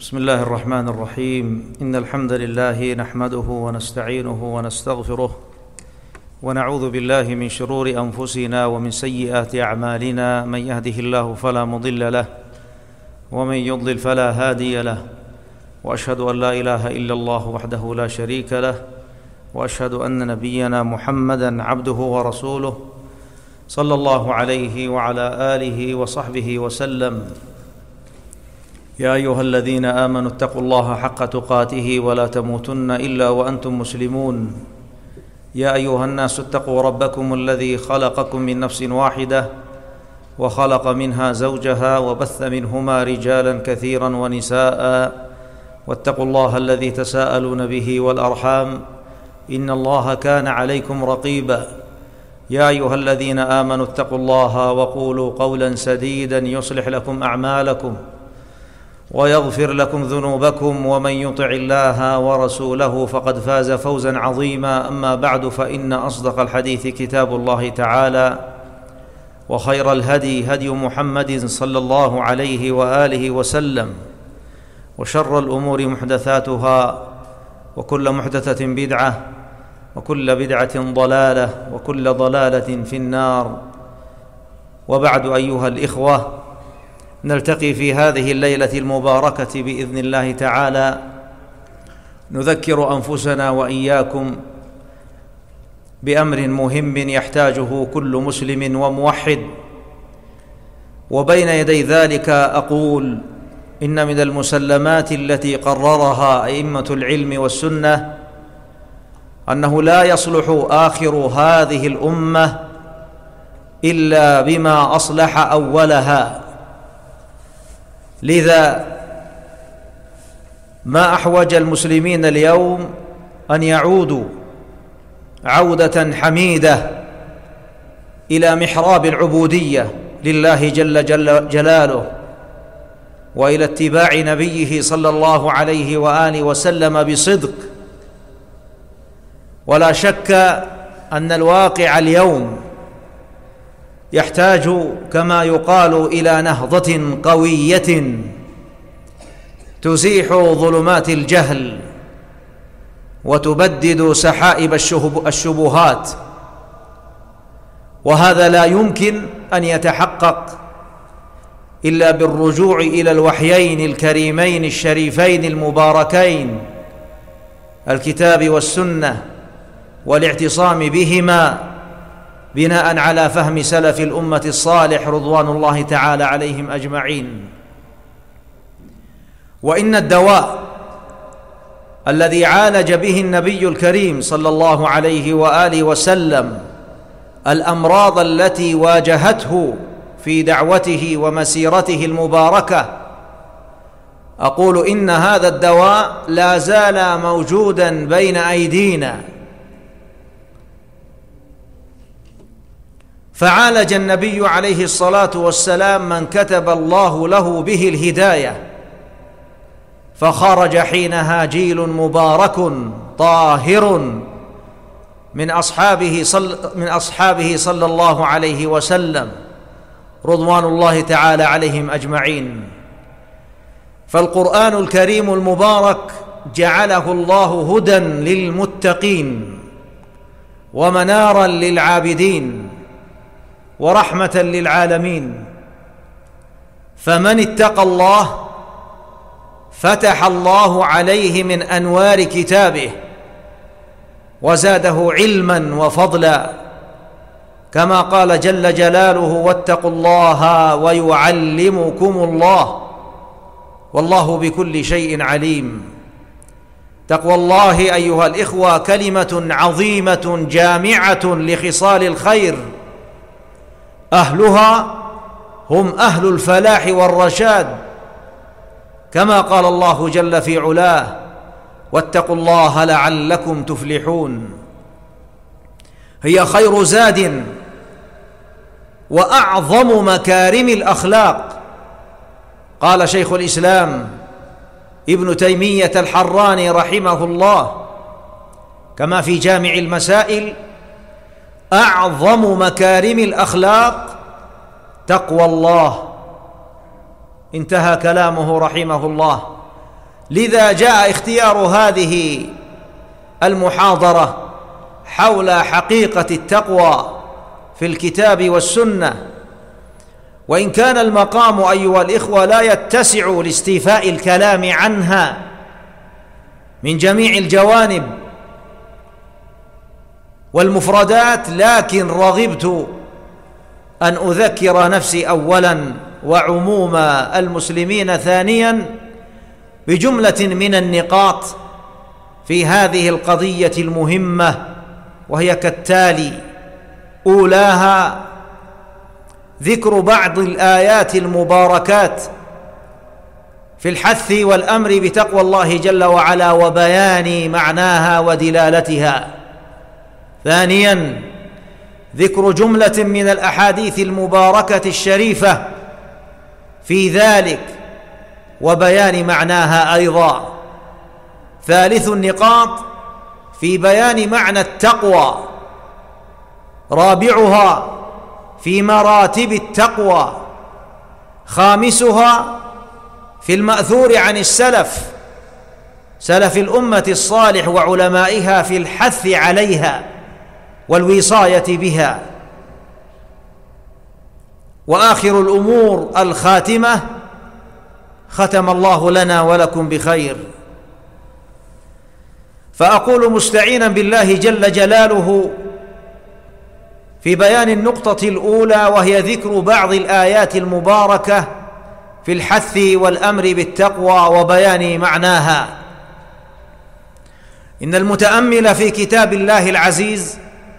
بسم الله الرحمن الرحيم. إن الحمد لله نحمده ونستعينه ونستغفره ونعوذ بالله من شرور أنفسنا ومن سيئات أعمالنا. من يهده الله فلا مضل له ومن يضلل فلا هادي له، وأشهد أن لا إله إلا الله وحده لا شريك له، وأشهد أن نبينا محمدًا عبده ورسوله صلى الله عليه وعلى آله وصحبه وسلم. يا أيها الذين آمنوا اتقوا الله حق تقاته ولا تموتن إلا وأنتم مسلمون. يا أيها الناس اتقوا ربكم الذي خلقكم من نفس واحدة وخلق منها زوجها وبث منهما رجالا كثيرا ونساء، واتقوا الله الذي تساءلون به والأرحام إن الله كان عليكم رقيبا. يا أيها الذين آمنوا اتقوا الله وقولوا قولا سديدا يصلح لكم أعمالكم ويغفر لكم ذنوبكم، ومن يطع الله ورسوله فقد فاز فوزا عظيما. أما بعد، فإن أصدق الحديث كتاب الله تعالى، وخير الهدي هدي محمد صلى الله عليه وآله وسلم، وشر الأمور محدثاتها، وكل محدثة بدعة، وكل بدعة ضلالة، وكل ضلالة في النار. وبعد، أيها الإخوة، نلتقي في هذه الليلة المباركة بإذن الله تعالى، نذكر أنفسنا وإياكم بأمر مهم يحتاجه كل مسلم وموحد. وبين يدي ذلك أقول: إن من المسلمات التي قررها أئمة العلم والسنة أنه لا يصلح آخر هذه الأمة إلا بما أصلح أولها. لذا ما أحوج المسلمين اليوم أن يعودوا عودة حميدة إلى محراب العبودية لله جل جلاله، وإلى اتباع نبيه صلى الله عليه وآله وسلم بصدق. ولا شك أن الواقع اليوم يحتاج كما يقال إلى نهضة قوية تزيح ظلمات الجهل وتبدد سحائب الشبهات، وهذا لا يمكن أن يتحقق إلا بالرجوع إلى الوحيين الكريمين الشريفين المباركين، الكتاب والسنة، والاعتصام بهما بناء على فهم سلف الأمة الصالح رضوان الله تعالى عليهم أجمعين. وإن الدواء الذي عالج به النبي الكريم صلى الله عليه وآله وسلم الأمراض التي واجهته في دعوته ومسيرته المباركة، أقول إن هذا الدواء لا زال موجودا بين أيدينا. فعالج النبي عليه الصلاة والسلام من كتب الله له به الهداية، فخرج حينها جيل مبارك طاهر من أصحابه صلى الله عليه وسلم رضوان الله تعالى عليهم أجمعين. فالقرآن الكريم المبارك جعله الله هدى للمتقين ومنارا للعابدين ورحمة للعالمين. فمن اتقى الله فتح الله عليه من أنوار كتابه وزاده علما وفضلا، كما قال جل جلاله: واتقوا الله ويعلمكم الله والله بكل شيء عليم. تقوى الله أيها الإخوة كلمة عظيمة جامعة لخصال الخير، أهلها هم أهل الفلاح والرشاد، كما قال الله جل في علاه: واتقوا الله لعلكم تفلحون. هي خير زاد وأعظم مكارم الأخلاق. قال شيخ الإسلام ابن تيمية الحراني رحمه الله كما في جامع المسائل: أعظم مكارم الأخلاق تقوى الله. انتهى كلامه رحمه الله. لذا جاء اختيار هذه المحاضرة حول حقيقة التقوى في الكتاب والسنة، وإن كان المقام أيها الإخوة لا يتسع لاستيفاء الكلام عنها من جميع الجوانب والمفردات، لكن رغبت أن أذكر نفسي أولا وعموم المسلمين ثانيا بجملة من النقاط في هذه القضية المهمة، وهي كالتالي: أولاها ذكر بعض الآيات المباركات في الحث والأمر بتقوى الله جل وعلا وبيان معناها ودلالتها. ثانيا ذكر جملة من الأحاديث المباركة الشريفة في ذلك وبيان معناها أيضا. ثالث النقاط في بيان معنى التقوى. رابعها في مراتب التقوى. خامسها في المأثور عن السلف، سلف الأمة الصالح وعلمائها، في الحث عليها والوصاية بها. وآخر الأمور الخاتمة، ختم الله لنا ولكم بخير. فأقول مستعينا بالله جل جلاله في بيان النقطة الأولى، وهي ذكر بعض الآيات المباركة في الحث والأمر بالتقوى وبيان معناها. إن المتأمل في كتاب الله العزيز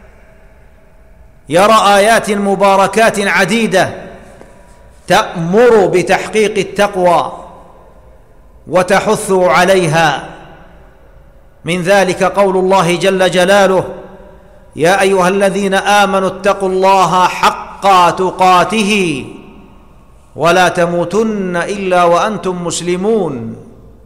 يرى آيات مباركات عديدة تأمر بتحقيق التقوى وتحث عليها. من ذلك قول الله جل جلاله: يا أيها الذين آمنوا اتقوا الله حق تقاته ولا تموتن إلا وأنتم مسلمون.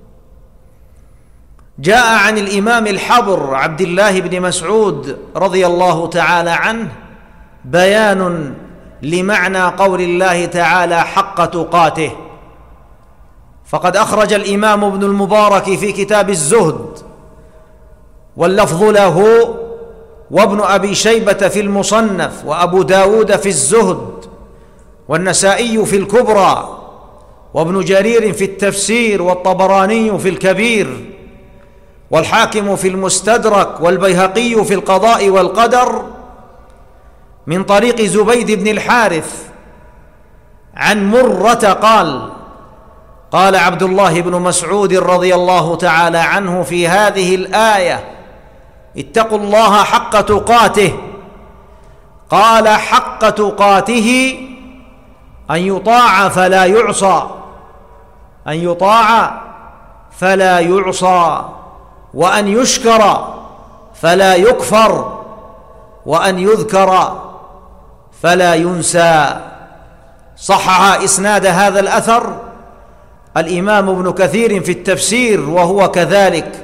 جاء عن الإمام الحبر عبد الله بن مسعود رضي الله تعالى عنه بيان لمعنى قول الله تعالى حق تقاته، فقد أخرج الإمام ابن المبارك في كتاب الزهد، واللفظ له، وابن أبي شيبة في المصنف، وأبو داود في الزهد، والنسائي في الكبرى، وابن جرير في التفسير، والطبراني في الكبير، والحاكم في المستدرك، والبيهقي في القضاء والقدر، من طريق زبيد بن الحارث عن مرة قال: قال عبد الله بن مسعود رضي الله تعالى عنه في هذه الآية: اتقوا الله حق تقاته. قال: حق تقاته أن يطاع فلا يعصى، أن يطاع فلا يعصى، وأن يشكر فلا يكفر، وأن يذكر فلا ينسى. صحح إسناد هذا الأثر الإمام ابن كثير في التفسير، وهو كذلك،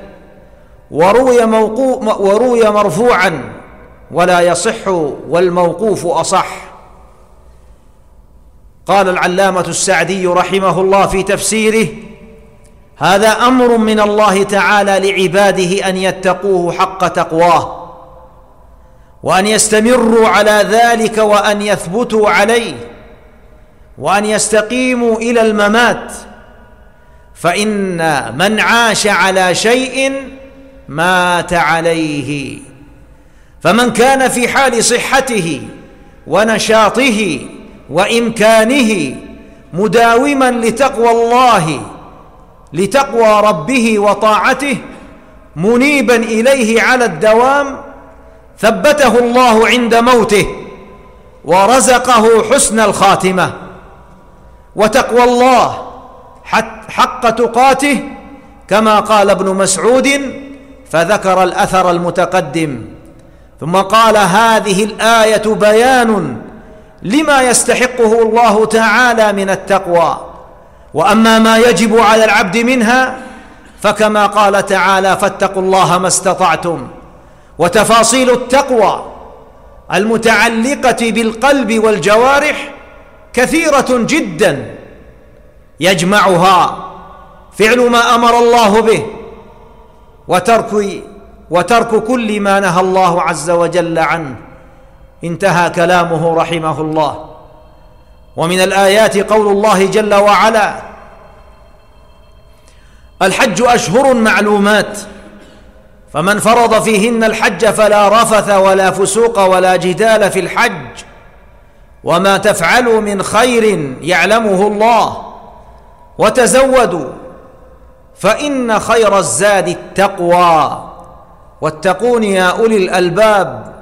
وروي مرفوعا ولا يصح، والموقوف أصح. قال العلامة السعدي رحمه الله في تفسيره: هذا أمر من الله تعالى لعباده أن يتقوه حق تقواه، وأن يستمروا على ذلك، وأن يثبتوا عليه، وأن يستقيموا إلى الممات، فإن من عاش على شيء مات عليه. فمن كان في حال صحته ونشاطه وإمكانه مداوما لتقوى الله، لتقوى ربه وطاعته، منيبا إليه على الدوام، ثبته الله عند موته ورزقه حسن الخاتمة. وتقوى الله حق تقاته كما قال ابن مسعود، فذكر الأثر المتقدم، ثم قال: هذه الآية بيان لما يستحقه الله تعالى من التقوى، وأما ما يجب على العبد منها فكما قال تعالى: فاتقوا الله ما استطعتم. وتفاصيل التقوى المتعلقة بالقلب والجوارح كثيرة جدا، يجمعها فعل ما أمر الله به وترك كل ما نهى الله عز وجل عنه. انتهى كلامه رحمه الله. ومن الآيات قول الله جل وعلا: الحج أشهر معلومات فمن فرض فيهن الحج فلا رفث ولا فسوق ولا جدال في الحج وما تفعلوا من خير يعلمه الله وتزودوا فإن خير الزاد التقوى واتقون يا أولي الألباب.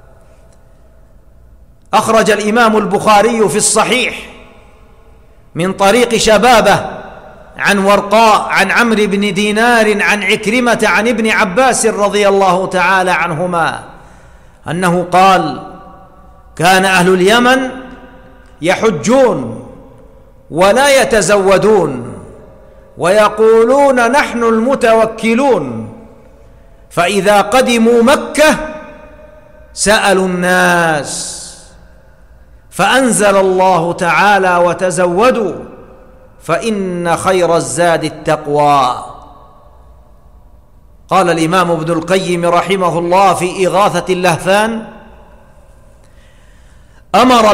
أخرج الإمام البخاري في الصحيح من طريق شبابة عن ورقاء عن عمرو بن دينار عن عكرمة عن ابن عباس رضي الله تعالى عنهما أنه قال: كان أهل اليمن يحجون ولا يتزودون ويقولون نحن المتوكلون، فإذا قدموا مكة سألوا الناس، فأنزل الله تعالى: وتزودوا فإن خير الزاد التقوى. قال الإمام ابن القيم رحمه الله في إغاثة اللهفان: أمر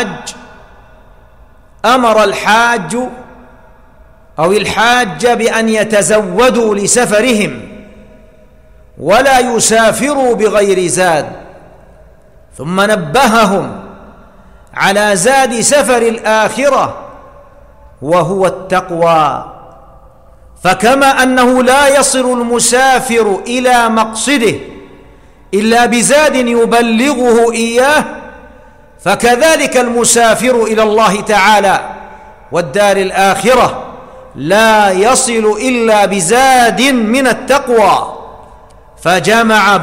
الحاج أو الحاج بأن يتزودوا لسفرهم ولا يسافروا بغير زاد، ثم نبههم على زاد سفر الآخرة وهو التقوى. فكما أنه لا يصل المسافر إلى مقصده إلا بزاد يبلغه إياه، فكذلك المسافر إلى الله تعالى والدار الآخرة لا يصل إلا بزاد من التقوى، فجمع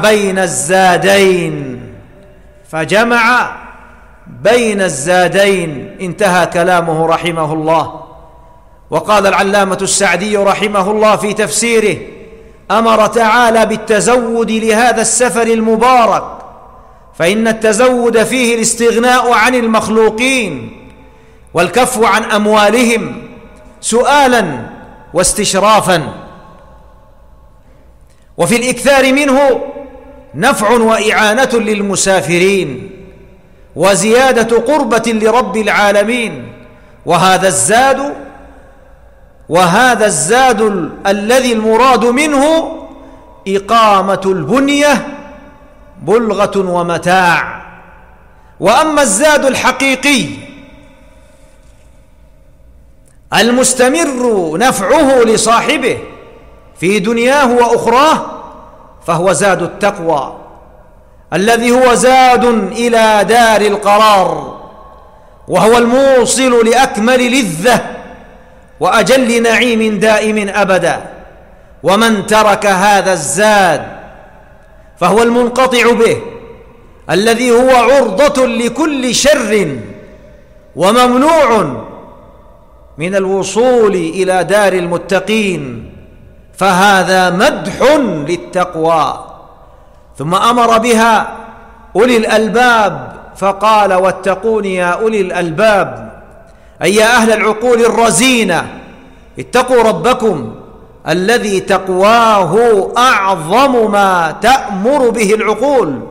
بين الزادين. انتهى كلامه رحمه الله. وقال العلامة السعدي رحمه الله في تفسيره: أمر تعالى بالتزود لهذا السفر المبارك، فإن التزود فيه الاستغناء عن المخلوقين والكف عن أموالهم سؤالا واستشرافا، وفي الإكثار منه نفع وإعانة للمسافرين وزيادة قربة لرب العالمين. وهذا الزاد الذي المراد منه إقامة البنية بلغة ومتاع. وأما الزاد الحقيقي المستمر نفعه لصاحبه في دنياه وأخراه فهو زاد التقوى، الذي هو زاد إلى دار القرار، وهو الموصل لأكمل لذة وأجل نعيم دائم أبدا. ومن ترك هذا الزاد فهو المنقطع به، الذي هو عرضة لكل شر وممنوع من الوصول إلى دار المتقين، فهذا مدح للتقوى. ثم أمر بها أولي الألباب فقال: واتقون يا أولي الألباب، أي يا أهل العقول الرزينة، اتقوا ربكم الذي تقواه أعظم ما تأمر به العقول،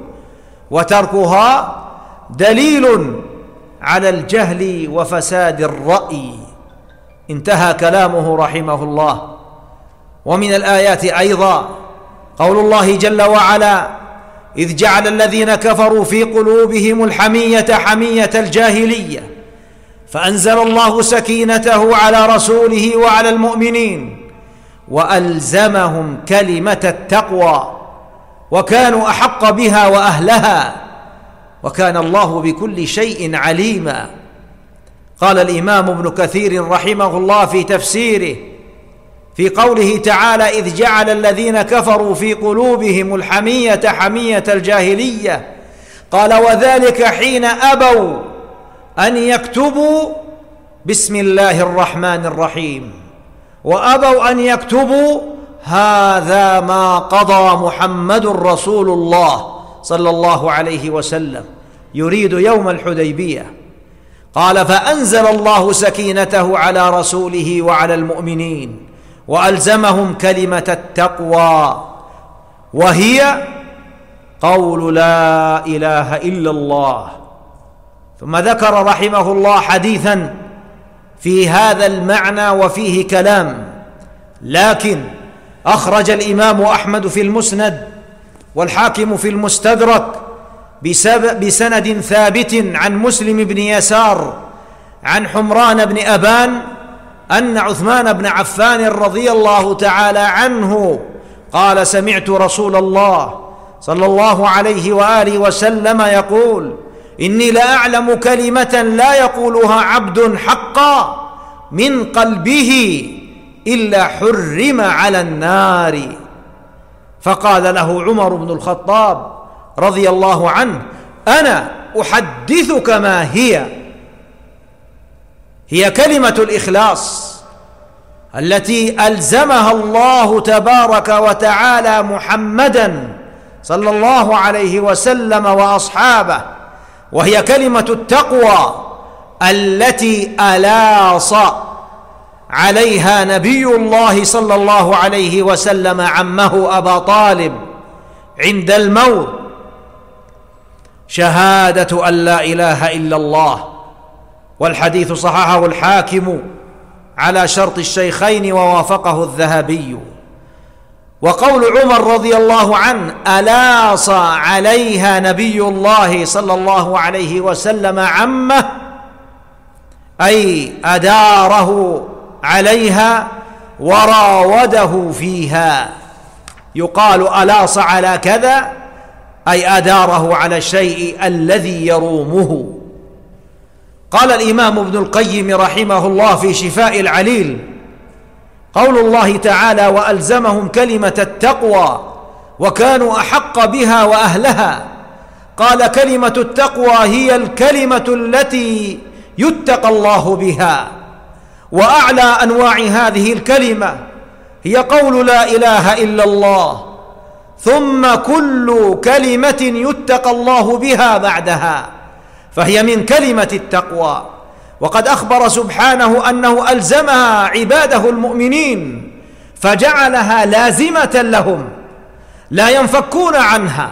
وتركها دليل على الجهل وفساد الرأي. انتهى كلامه رحمه الله. ومن الآيات أيضا قول الله جل وعلا: إذ جعل الذين كفروا في قلوبهم الحمية حمية الجاهلية فأنزل الله سكينته على رسوله وعلى المؤمنين وألزمهم كلمة التقوى وكانوا أحق بها وأهلها وكان الله بكل شيء عليما. قال الإمام ابن كثير رحمه الله في تفسيره في قوله تعالى: إذ جعل الذين كفروا في قلوبهم الحمية حمية الجاهلية، قال: وذلك حين أبوا أن يكتبوا بسم الله الرحمن الرحيم، وأبوا أن يكتبوا هذا ما قضى محمد رسول الله صلى الله عليه وسلم، يريد يوم الحديبية. قال: فأنزل الله سكينته على رسوله وعلى المؤمنين وألزمهم كلمة التقوى، وهي قول لا إله إلا الله. ثم ذكر رحمه الله حديثا في هذا المعنى وفيه كلام، لكن أخرج الإمام أحمد في المسند والحاكم في المستدرك بسند ثابت عن مسلم بن يسار عن حمران بن أبان أن عثمان بن عفان رضي الله تعالى عنه قال: سمعت رسول الله صلى الله عليه وآله وسلم يقول: إني لأعلم كلمة لا يقولها عبد حقا من قلبه إلا حرم على النار. فقال له عمر بن الخطاب رضي الله عنه: أنا أحدثك ما هي كلمة الإخلاص التي ألزمها الله تبارك وتعالى محمدًا صلى الله عليه وسلم وأصحابه، وهي كلمة التقوى التي ألاص عليها نبي الله صلى الله عليه وسلم عمه أبا طالب عند الموت: شهادة أن لا إله إلا الله. والحديث صححه الحاكم على شرط الشيخين ووافقه الذهبي. وقول عمر رضي الله عنه: ألاص عليها نبي الله صلى الله عليه وسلم عمه، أي أداره عليها وراوده فيها. يقال ألاص على كذا أي أداره على الشيء الذي يرومه. قال الإمام ابن القيم رحمه الله في شفاء العليل: قول الله تعالى: وألزمهم كلمة التقوى وكانوا أحق بها وأهلها. قال: كلمة التقوى هي الكلمة التي يتقى الله بها، وأعلى أنواع هذه الكلمة هي قول لا إله إلا الله، ثم كل كلمة يتقى الله بها بعدها، فهي من كلمة التقوى. وقد أخبر سبحانه أنه ألزمها عباده المؤمنين، فجعلها لازمة لهم لا ينفكون عنها،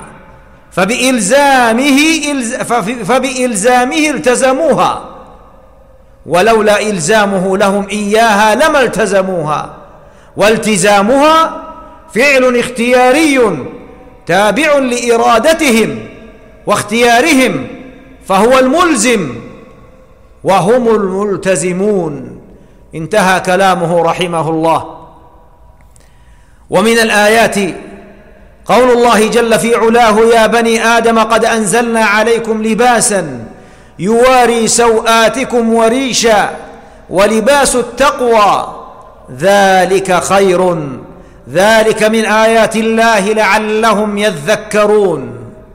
فبإلزامه التزموها، ولولا إلزامه لهم إياها لما التزموها. والتزامها فعل اختياري تابع لإرادتهم واختيارهم، فهو الملزم وهم الملتزمون. انتهى كلامه رحمه الله. ومن الآيات قول الله جل في علاه: يا بني آدم قد أنزلنا عليكم لباسا يواري سوآتكم وريشا ولباس التقوى ذلك خير، ذلك من آيات الله لعلهم يذكرون.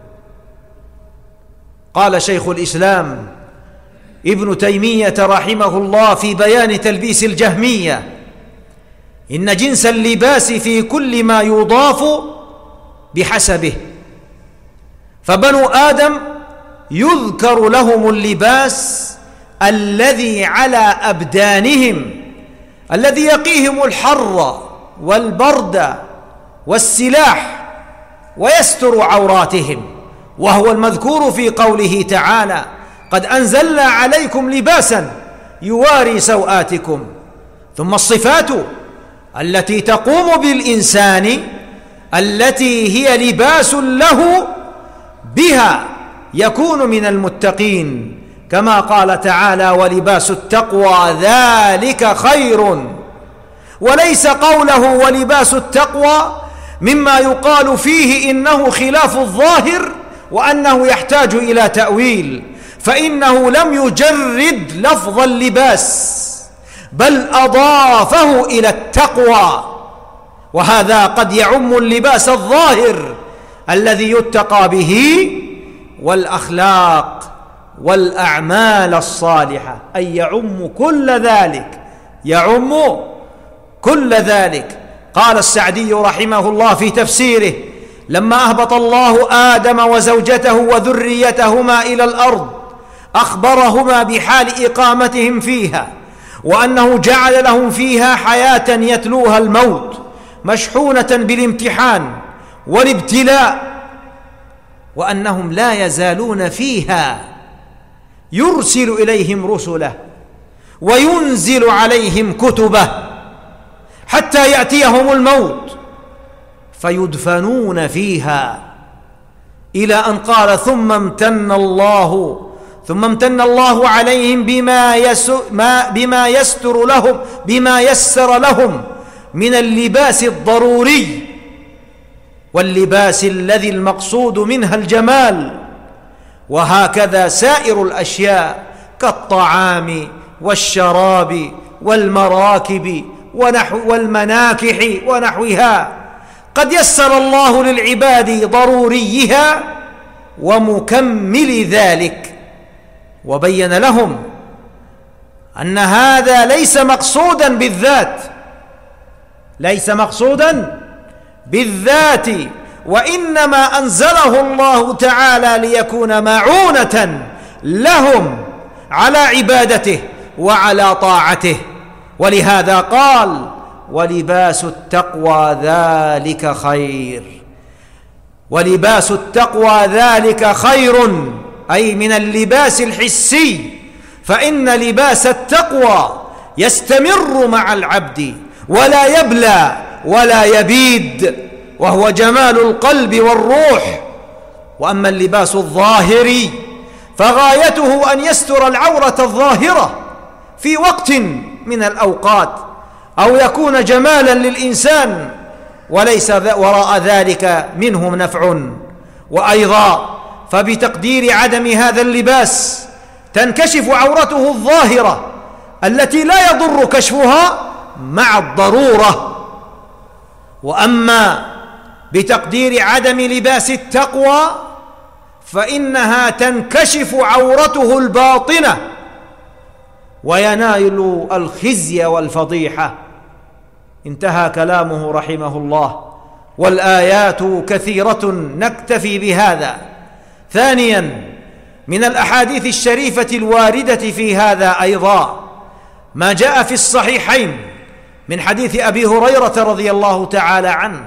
قال شيخ الإسلام ابن تيمية رحمه الله في بيان تلبيس الجهمية: إن جنس اللباس في كل ما يضاف بحسبه، فبنو آدم يذكر لهم اللباس الذي على أبدانهم الذي يقيهم الحر والبرد والسلاح ويستر عوراتهم، وهو المذكور في قوله تعالى: قد أنزلنا عليكم لباسا يواري سوآتكم. ثم الصفات التي تقوم بالإنسان التي هي لباس له بها يكون من المتقين، كما قال تعالى: ولباس التقوى ذلك خير. وليس قوله ولباس التقوى مما يقال فيه إنه خلاف الظاهر وأنه يحتاج إلى تأويل، فإنه لم يجرد لفظ اللباس بل أضافه إلى التقوى، وهذا قد يعم اللباس الظاهر الذي يتقى به والأخلاق والأعمال الصالحة، أي يعم كل ذلك، يعم كل ذلك. قال السعدي رحمه الله في تفسيره: لما أهبط الله آدم وزوجته وذريتهما إلى الأرض أخبرهما بحال إقامتهم فيها، وأنه جعل لهم فيها حياة يتلوها الموت مشحونة بالامتحان والابتلاء، وأنهم لا يزالون فيها يرسل إليهم رسله وينزل عليهم كتبه حتى يأتيهم الموت فيدفنون فيها، إلى أن قال ثم امتن الله عليهم بما يسر لهم من اللباس الضروري، واللباس الذي المقصود منها الجمال. وهكذا سائر الأشياء كالطعام والشراب والمراكب والمناكح ونحوها قد يسر الله للعباد ضروريها ومكمل ذلك، وبين لهم أن هذا ليس مقصودا بالذات، وإنما أنزله الله تعالى ليكون معونة لهم على عبادته وعلى طاعته. ولهذا قال ولباس التقوى ذلك خير. ولباس التقوى ذلك خير، أي من اللباس الحسي، فإن لباس التقوى يستمر مع العبد ولا يبلى ولا يبيد، وهو جمال القلب والروح. وأما اللباس الظاهري فغايته أن يستر العورة الظاهرة في وقت من الأوقات، أو يكون جمالا للإنسان وليس وراء ذلك منه نفع. وأيضا فبتقدير عدم هذا اللباس تنكشف عورته الظاهرة التي لا يضر كشفها مع الضرورة. وأما بتقدير عدم لباس التقوى فإنها تنكشف عورته الباطنة وينال الخزي والفضيحة. انتهى كلامه رحمه الله، والآيات كثيرة نكتفي بهذا. ثانيا، من الأحاديث الشريفة الواردة في هذا أيضا ما جاء في الصحيحين من حديث أبي هريرة رضي الله تعالى عنه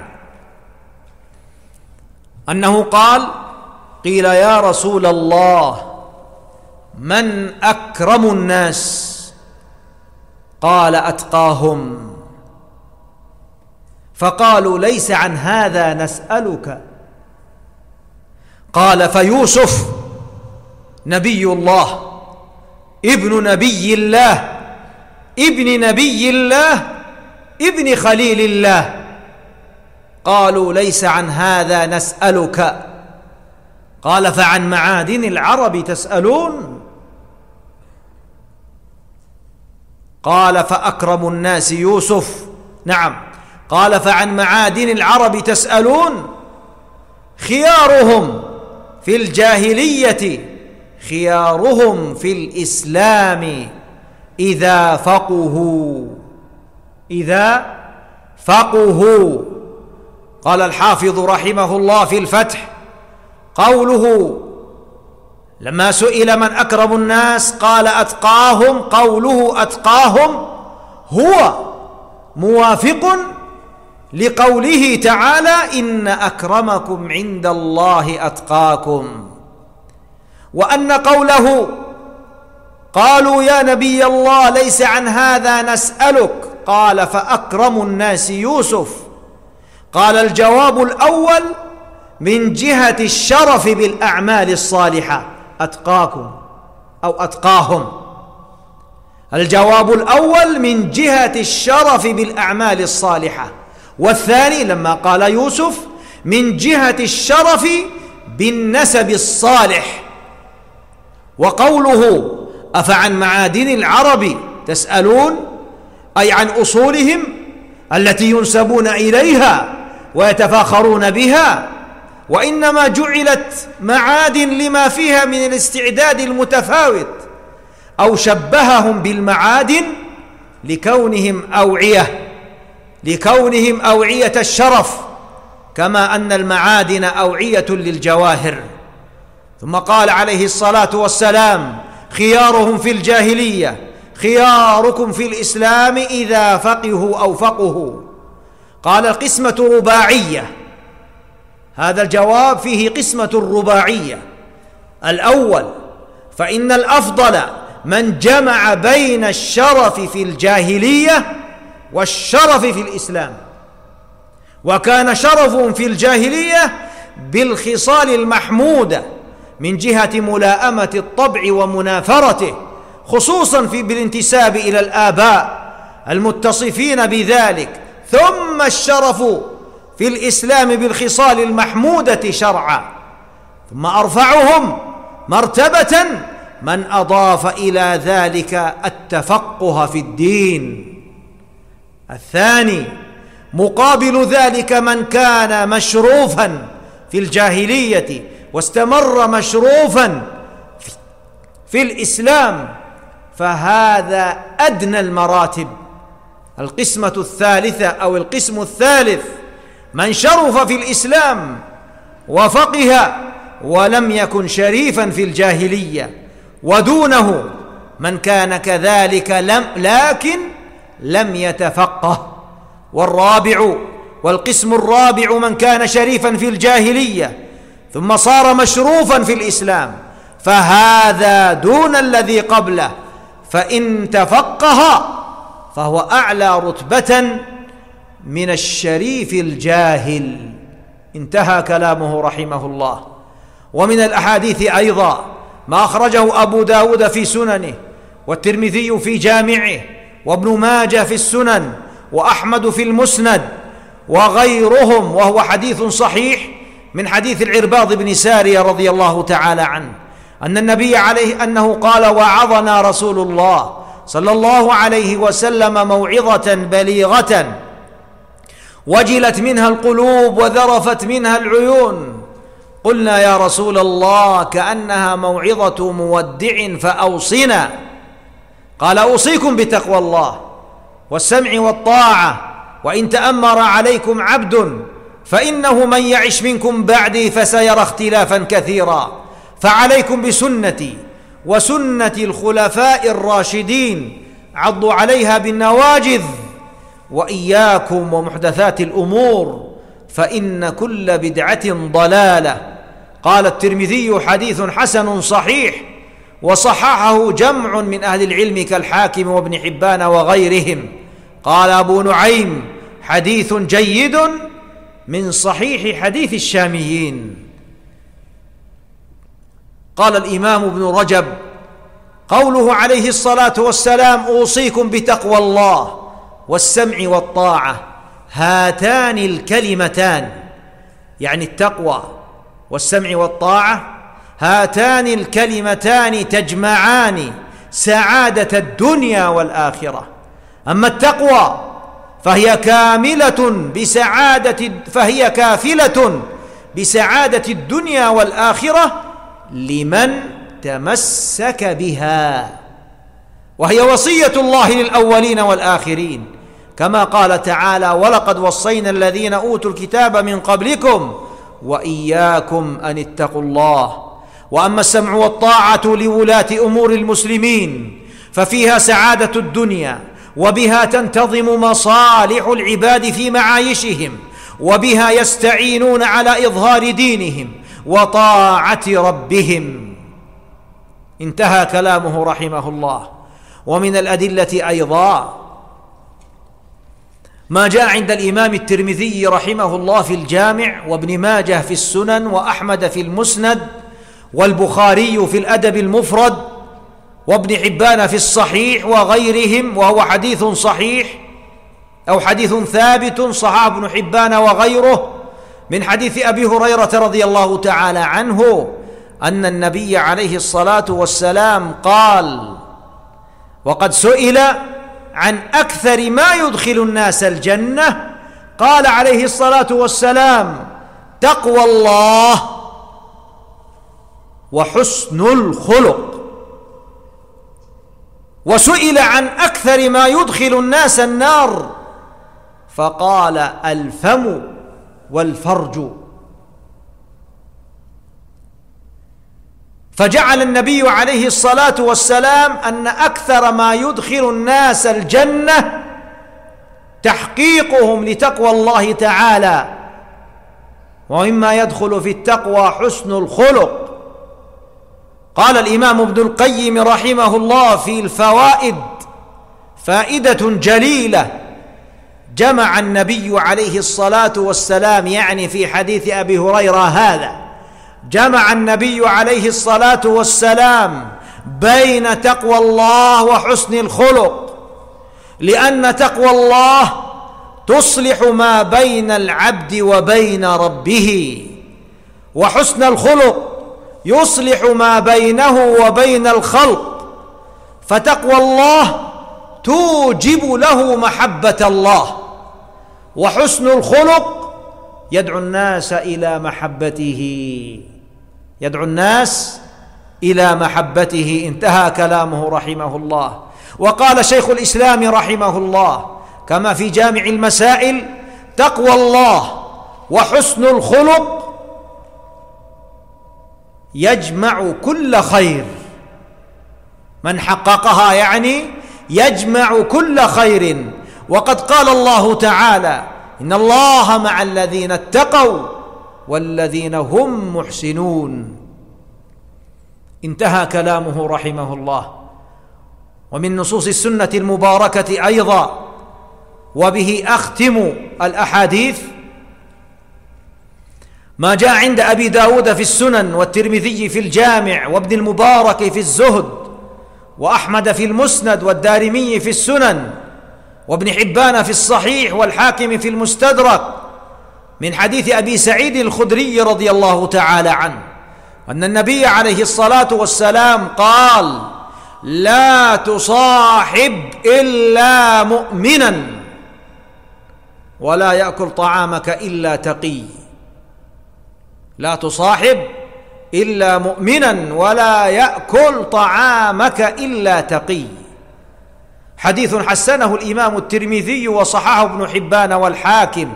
أنه قال: قيل يا رسول الله من أكرم الناس؟ قال أتقاهم. فقالوا ليس عن هذا نسألك. قال فيوسف نبي الله ابن نبي الله ابن نبي الله ابن خليل الله. قالوا ليس عن هذا نسألك. قال فعن معادن العرب تسألون؟ قال فأكرم الناس يوسف. نعم. قال فعن معادن العرب تسألون؟ خيارهم في الجاهلية خيارهم في الإسلام إذا فقهوا. قال الحافظ رحمه الله في الفتح: قوله لما سئل من أكرم الناس قال أتقاهم، قوله أتقاهم هو موافق لقوله تعالى: إن أكرمكم عند الله أتقاكم. وأن قوله قالوا يا نبي الله ليس عن هذا نسألك، قال فأكرم الناس يوسف. قال الجواب الأول من جهة الشرف بالأعمال الصالحة أتقاكم أو أتقاهم. الجواب الأول من جهة الشرف بالأعمال الصالحة، والثاني لما قال يوسف من جهة الشرف بالنسب الصالح. وقوله أفعن معادن العرب تسألون، أي عن أصولهم التي ينسبون إليها ويتفاخرون بها، وإنما جعلت معادن لما فيها من الاستعداد المتفاوت، أو شبههم بالمعادن لكونهم أوعية الشرف، كما أن المعادن أوعية للجواهر. ثم قال عليه الصلاة والسلام: خيارهم في الجاهلية خياركم في الإسلام إذا فقهوا أو فقهوا. قال القسمة رباعية، هذا الجواب فيه قسمة رباعية. الأول: فإن الأفضل من جمع بين الشرف في الجاهلية والشرف في الإسلام، وكان شرفهم في الجاهلية بالخصال المحمودة من جهة ملاءمة الطبع ومنافرته، خصوصا بالانتساب إلى الآباء المتصفين بذلك، ثم الشرف في الإسلام بالخصال المحمودة شرعا، ثم أرفعهم مرتبة من أضاف إلى ذلك التفقه في الدين. الثاني: مقابل ذلك من كان مشروفا في الجاهلية واستمر مشروفا في الإسلام، فهذا أدنى المراتب. القسمة الثالثة أو القسم الثالث: من شرف في الإسلام وفقه ولم يكن شريفا في الجاهلية، ودونه من كان كذلك لكن لم يتفقه. والقسم الرابع: من كان شريفا في الجاهلية ثم صار مشروفا في الإسلام، فهذا دون الذي قبله، فإن تفقه فهو أعلى رتبة من الشريف الجاهل. انتهى كلامه رحمه الله. ومن الأحاديث أيضا ما أخرجه أبو داود في سننه، والترمذي في جامعه، وابن ماجه في السنن، وأحمد في المسند وغيرهم، وهو حديث صحيح من حديث العرباض بن سارية رضي الله تعالى عنه أن النبي عليه أنه قال: وعظنا رسول الله صلى الله عليه وسلم موعظة بليغة وجلت منها القلوب وذرفت منها العيون. قلنا: يا رسول الله كأنها موعظة مودع فأوصنا. قال: أوصيكم بتقوى الله والسمع والطاعة، وإن تأمر عليكم عبد فإنه من يعش منكم بعدي فسيرى اختلافا كثيرا، فعليكم بسنتي وسنة الخلفاء الراشدين، عضوا عليها بالنواجذ، وإياكم ومحدثات الأمور فإن كل بدعة ضلالة. قال الترمذي: حديث حسن صحيح، وصححه جمع من أهل العلم كالحاكم وابن حبان وغيرهم. قال أبو نعيم: حديث جيد من صحيح حديث الشاميين. قال الإمام ابن رجب: قوله عليه الصلاة والسلام: أوصيكم بتقوى الله والسمع والطاعة، هاتان الكلمتان، يعني التقوى والسمع والطاعة، هاتان الكلمتان تجمعان سعادة الدنيا والآخرة. أما التقوى فهي كافلة بسعادة الدنيا والآخرة لمن تمسك بها، وهي وصية الله للأولين والآخرين، كما قال تعالى: ولقد وصينا الذين أوتوا الكتاب من قبلكم وإياكم أن اتقوا الله. وأما السمع والطاعة لولاة أمور المسلمين ففيها سعادة الدنيا، وبها تنتظم مصالح العباد في معايشهم، وبها يستعينون على إظهار دينهم وطاعة ربهم. انتهى كلامه رحمه الله. ومن الأدلة أيضا ما جاء عند الإمام الترمذي رحمه الله في الجامع، وابن ماجه في السنن، وأحمد في المسند، والبخاري في الأدب المفرد، وابن حبان في الصحيح وغيرهم، وهو حديث صحيح أو حديث ثابت صححه ابن حبان وغيره، من حديث أبي هريرة رضي الله تعالى عنه أن النبي عليه الصلاة والسلام قال: وقد سئل عن أكثر ما يدخل الناس الجنة، قال عليه الصلاة والسلام: تقوى الله وحسن الخلق. وسئل عن أكثر ما يدخل الناس النار، فقال: الفم والفرج. فجعل النبي عليه الصلاة والسلام أن أكثر ما يدخل الناس الجنة تحقيقهم لتقوى الله تعالى، ومما يدخل في التقوى حسن الخلق. قال الإمام ابن القيم رحمه الله في الفوائد فائدة جليلة، جمع النبي عليه الصلاة والسلام، يعني في حديث أبي هريرة هذا، جمع النبي عليه الصلاة والسلام بين تقوى الله وحسن الخلق، لأن تقوى الله تصلح ما بين العبد وبين ربه، وحسن الخلق يصلح ما بينه وبين الخلق. فتقوى الله توجب له محبة الله، وحسن الخلق يدعو الناس إلى محبته، يدعو الناس إلى محبته. انتهى كلامه رحمه الله. وقال شيخ الإسلام رحمه الله كما في جامع المسائل: تقوى الله وحسن الخلق يجمع كل خير، من حققها يعني يجمع كل خير. وقد قال الله تعالى: إن الله مع الذين اتقوا والذين هم محسنون. انتهى كلامه رحمه الله. ومن نصوص السنة المباركة أيضا، وبه أختم الأحاديث، ما جاء عند أبي داود في السنن، والترمذي في الجامع، وابن المبارك في الزهد، وأحمد في المسند، والدارمي في السنن، وابن حبان في الصحيح، والحاكم في المستدرك، من حديث أبي سعيد الخدري رضي الله تعالى عنه أن النبي عليه الصلاة والسلام قال: لا تصاحب إلا مؤمنا ولا يأكل طعامك إلا تقي. لا تصاحب إلا مؤمنا ولا يأكل طعامك إلا تقي. حديث حسنه الإمام الترمذي وصححه ابن حبان والحاكم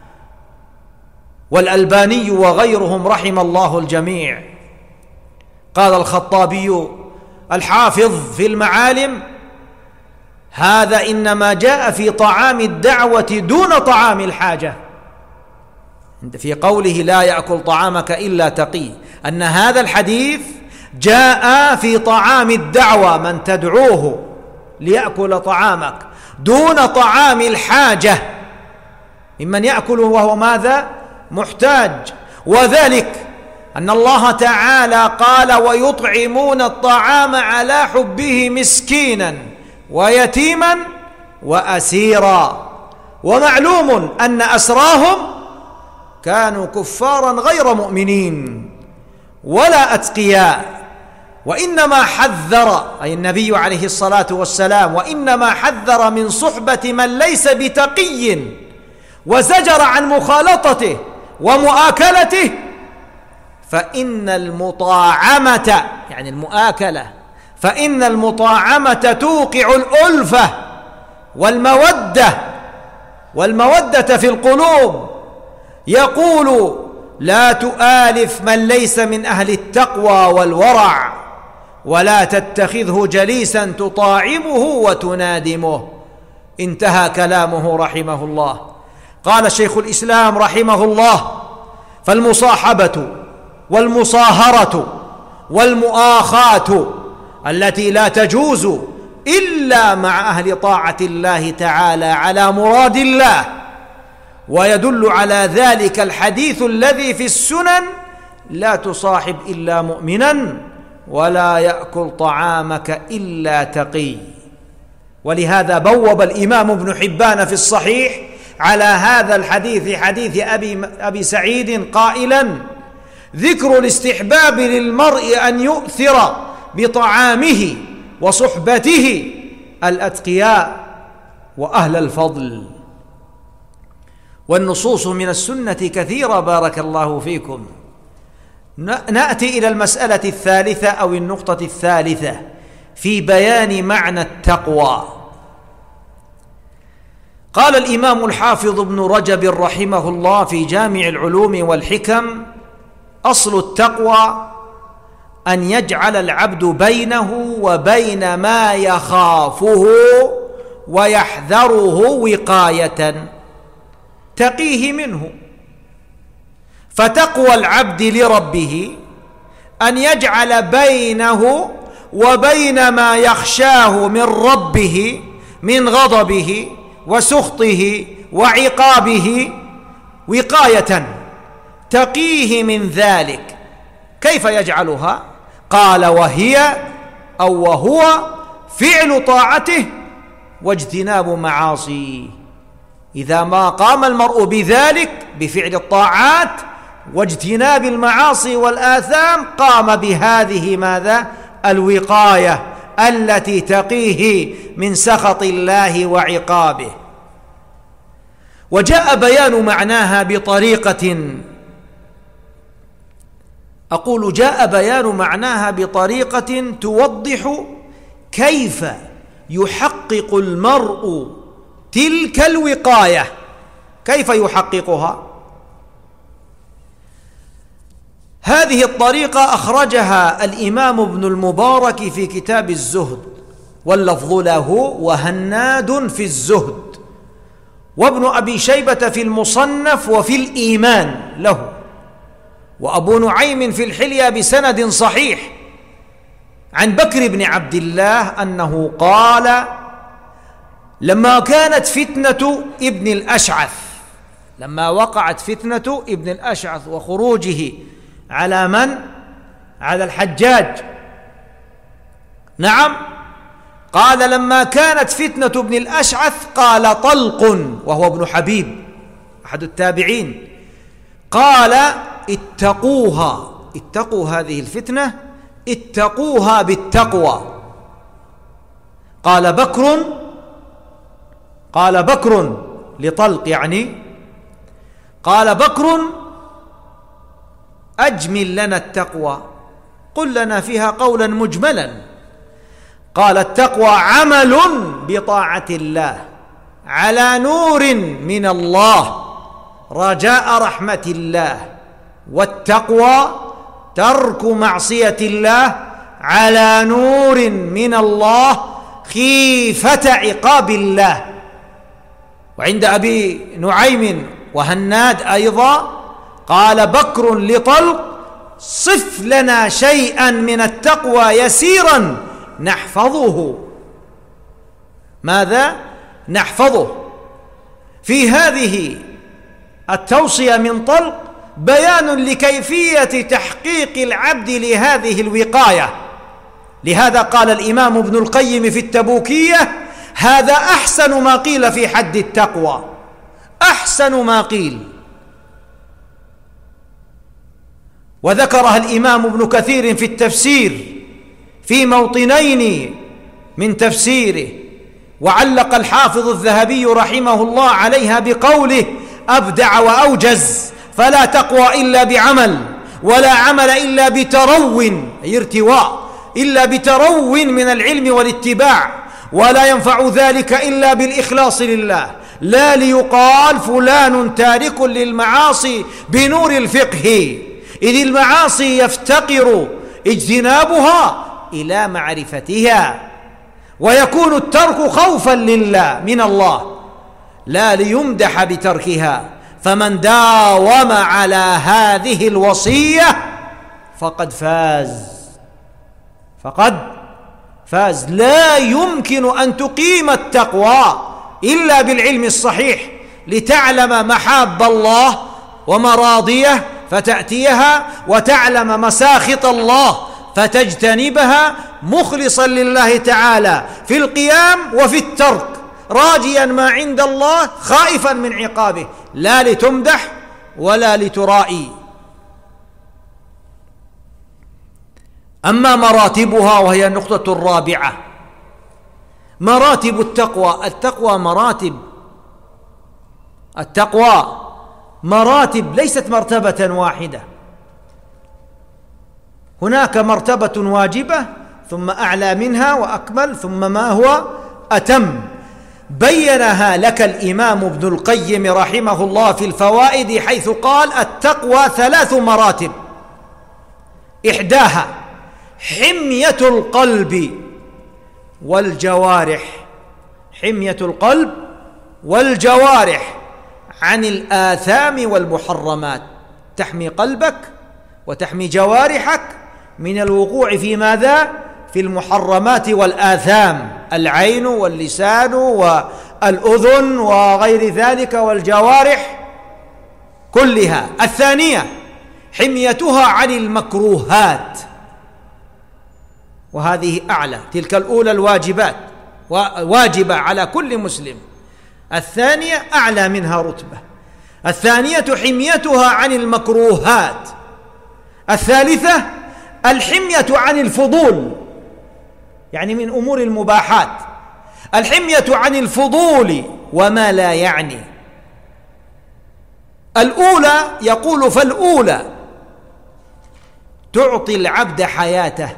والألباني وغيرهم رحم الله الجميع. قال الخطابي الحافظ في المعالم: هذا إنما جاء في طعام الدعوة دون طعام الحاجة. في قوله لا يأكل طعامك إلا تقي، أن هذا الحديث جاء في طعام الدعوة، من تدعوه ليأكل طعامك، دون طعام الحاجة، ممن يأكل وهو ماذا؟ محتاج. وذلك أن الله تعالى قال: ويطعمون الطعام على حبه مسكينا ويتيما وأسيرا. ومعلوم أن أسراهم كانوا كفارا غير مؤمنين ولا أتقياء، وإنما حذر، أي النبي عليه الصلاة والسلام، وإنما حذر من صحبة من ليس بتقي، وزجر عن مخالطته ومؤاكلته. فإن المطاعمة، يعني المؤاكلة، فإن المطاعمة توقع الألفة والمودة في القلوب. يقول: لا تؤالف من ليس من أهل التقوى والورع، ولا تتخذه جليسا تطاعمه وتنادمه. انتهى كلامه رحمه الله. قال شيخ الإسلام رحمه الله: فالمصاحبة والمصاهرة والمؤاخاة التي لا تجوز إلا مع أهل طاعة الله تعالى على مراد الله. ويدل على ذلك الحديث الذي في السنن: لا تصاحب إلا مؤمنا ولا يأكل طعامك إلا تقي. ولهذا بوب الإمام ابن حبان في الصحيح على هذا الحديث، حديث أبي سعيد، قائلا: ذكر الاستحباب للمرء أن يؤثر بطعامه وصحبته الأتقياء وأهل الفضل. والنصوص من السنة كثيرة بارك الله فيكم. نأتي إلى المسألة الثالثة أو النقطة الثالثة في بيان معنى التقوى. قال الإمام الحافظ ابن رجب رحمه الله في جامع العلوم والحكم: أصل التقوى أن يجعل العبد بينه وبين ما يخافه ويحذره وقاية تقيه منه. فتقوى العبد لربه أن يجعل بينه وبين ما يخشاه من ربه من غضبه وسخطه وعقابه وقاية تقيه من ذلك. كيف يجعلها؟ قال وهي أو وهو فعل طاعته واجتناب معاصيه. إذا ما قام المرء بذلك بفعل الطاعات واجتناب المعاصي والآثام قام بهذه ماذا؟ الوقاية التي تقيه من سخط الله وعقابه. وجاء بيان معناها بطريقة، أقول جاء بيان معناها بطريقة توضح كيف يحقق المرء تلك الوقاية. كيف يحققها؟ هذه الطريقة أخرجها الإمام ابن المبارك في كتاب الزهد، واللفظ له وهناد في الزهد، وابن أبي شيبة في المصنف وفي الإيمان له، وأبو نعيم في الحلية بسند صحيح عن بكر بن عبد الله أنه قال لما كانت فتنة ابن الأشعث، لما وقعت فتنة ابن الأشعث وخروجه على من؟ على الحجاج. نعم، قال لما كانت فتنة ابن الأشعث قال طلق وهو ابن حبيب أحد التابعين، قال اتقوها، اتقوا هذه الفتنة، اتقوها بالتقوى. قال بكر لطلق، يعني قال بكر أجمل لنا التقوى، قل لنا فيها قولا مجملا. قال التقوى عمل بطاعة الله على نور من الله رجاء رحمة الله، والتقوى ترك معصية الله على نور من الله خيفة عقاب الله. وعند أبي نعيم وهناد أيضا قال بكر لطلق صف لنا شيئا من التقوى يسيرا نحفظه. ماذا نحفظه؟ في هذه التوصية من طلق بيان لكيفية تحقيق العبد لهذه الوقاية. لهذا قال الإمام ابن القيم في التبوكية هذا أحسن ما قيل في حد التقوى، أحسن ما قيل. وذكرها الإمام ابن كثير في التفسير في موطنين من تفسيره، وعلق الحافظ الذهبي رحمه الله عليها بقوله أبدع وأوجز فلا تقوى إلا بعمل، ولا عمل إلا بترو أي ارتواء، إلا بترو من العلم والاتباع، ولا ينفع ذلك إلا بالإخلاص لله، لا ليقال فلان تارك للمعاصي بنور الفقه، إذ المعاصي يفتقر اجتنابها إلى معرفتها، ويكون الترك خوفا لله من الله لا ليمدح بتركها. فمن داوم على هذه الوصية فقد فاز. لا يمكن أن تقيم التقوى إلا بالعلم الصحيح، لتعلم محاب الله ومراضيه فتأتيها، وتعلم مساخط الله فتجتنبها، مخلصا لله تعالى في القيام وفي الترك، راجيا ما عند الله خائفا من عقابه، لا لتمدح ولا لترائي. أما مراتبها وهي النقطة الرابعة، مراتب التقوى. التقوى مراتب ليست مرتبة واحدة، هناك مرتبة واجبة ثم أعلى منها وأكمل ثم ما هو أتم. بينها لك الإمام ابن القيم رحمه الله في الفوائد، حيث قال التقوى 3 مراتب، إحداها حمية القلب والجوارح، حمية القلب والجوارح عن الآثام والمحرمات، تحمي قلبك وتحمي جوارحك من الوقوع في ماذا؟ في المحرمات والآثام، العين واللسان والأذن وغير ذلك والجوارح كلها. الثانية حميتها عن المكروهات، وهذه أعلى، تلك الأولى الواجبات واجبة على كل مسلم، الثانية أعلى منها رتبة. الثانية حميتها عن المكروهات. الثالثة الحمية عن الفضول، يعني من أمور المباحات، الحمية عن الفضول وما لا يعني. الأولى يقول فالأولى تعطي العبد حياته،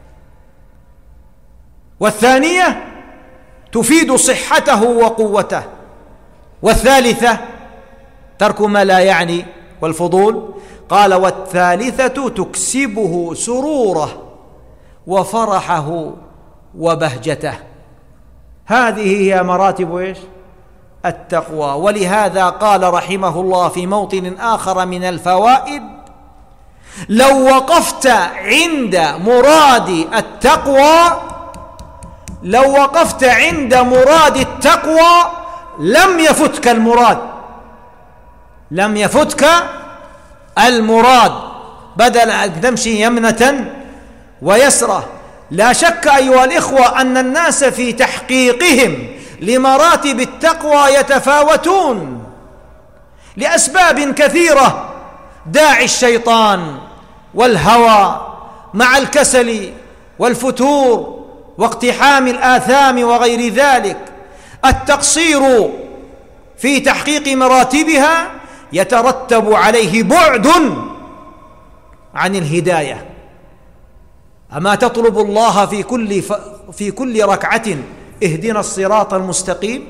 والثانية تفيد صحته وقوته، والثالثة ترك ما لا يعني والفضول. قال والثالثة تكسبه سروره وفرحه وبهجته. هذه هي مراتب إيش؟ التقوى. ولهذا قال رحمه الله في موطن آخر من الفوائد: لو وقفت عند مراد التقوى، لو وقفت عند مراد التقوى لم يفتك المراد، لم يفتك المراد، بدل أن تمشي يمنة ويسرة. لا شك أيها الإخوة أن الناس في تحقيقهم لمراتب التقوى يتفاوتون لأسباب كثيرة: داعي الشيطان والهوى مع الكسل والفتور واقتحام الآثام وغير ذلك. التقصير في تحقيق مراتبها يترتب عليه بعد عن الهداية. أما تطلب الله في كل ركعة اهدنا الصراط المستقيم؟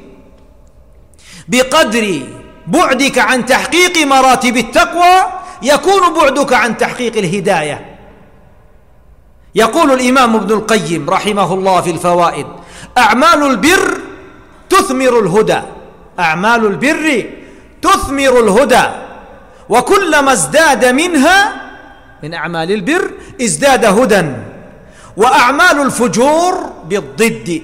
بقدر بعدك عن تحقيق مراتب التقوى يكون بعدك عن تحقيق الهداية. يقول الإمام ابن القيم رحمه الله في الفوائد: أعمال البر تثمر الهدى، أعمال البر تثمر الهدى، وكلما ازداد منها من أعمال البر ازداد هدى، وأعمال الفجور بالضد.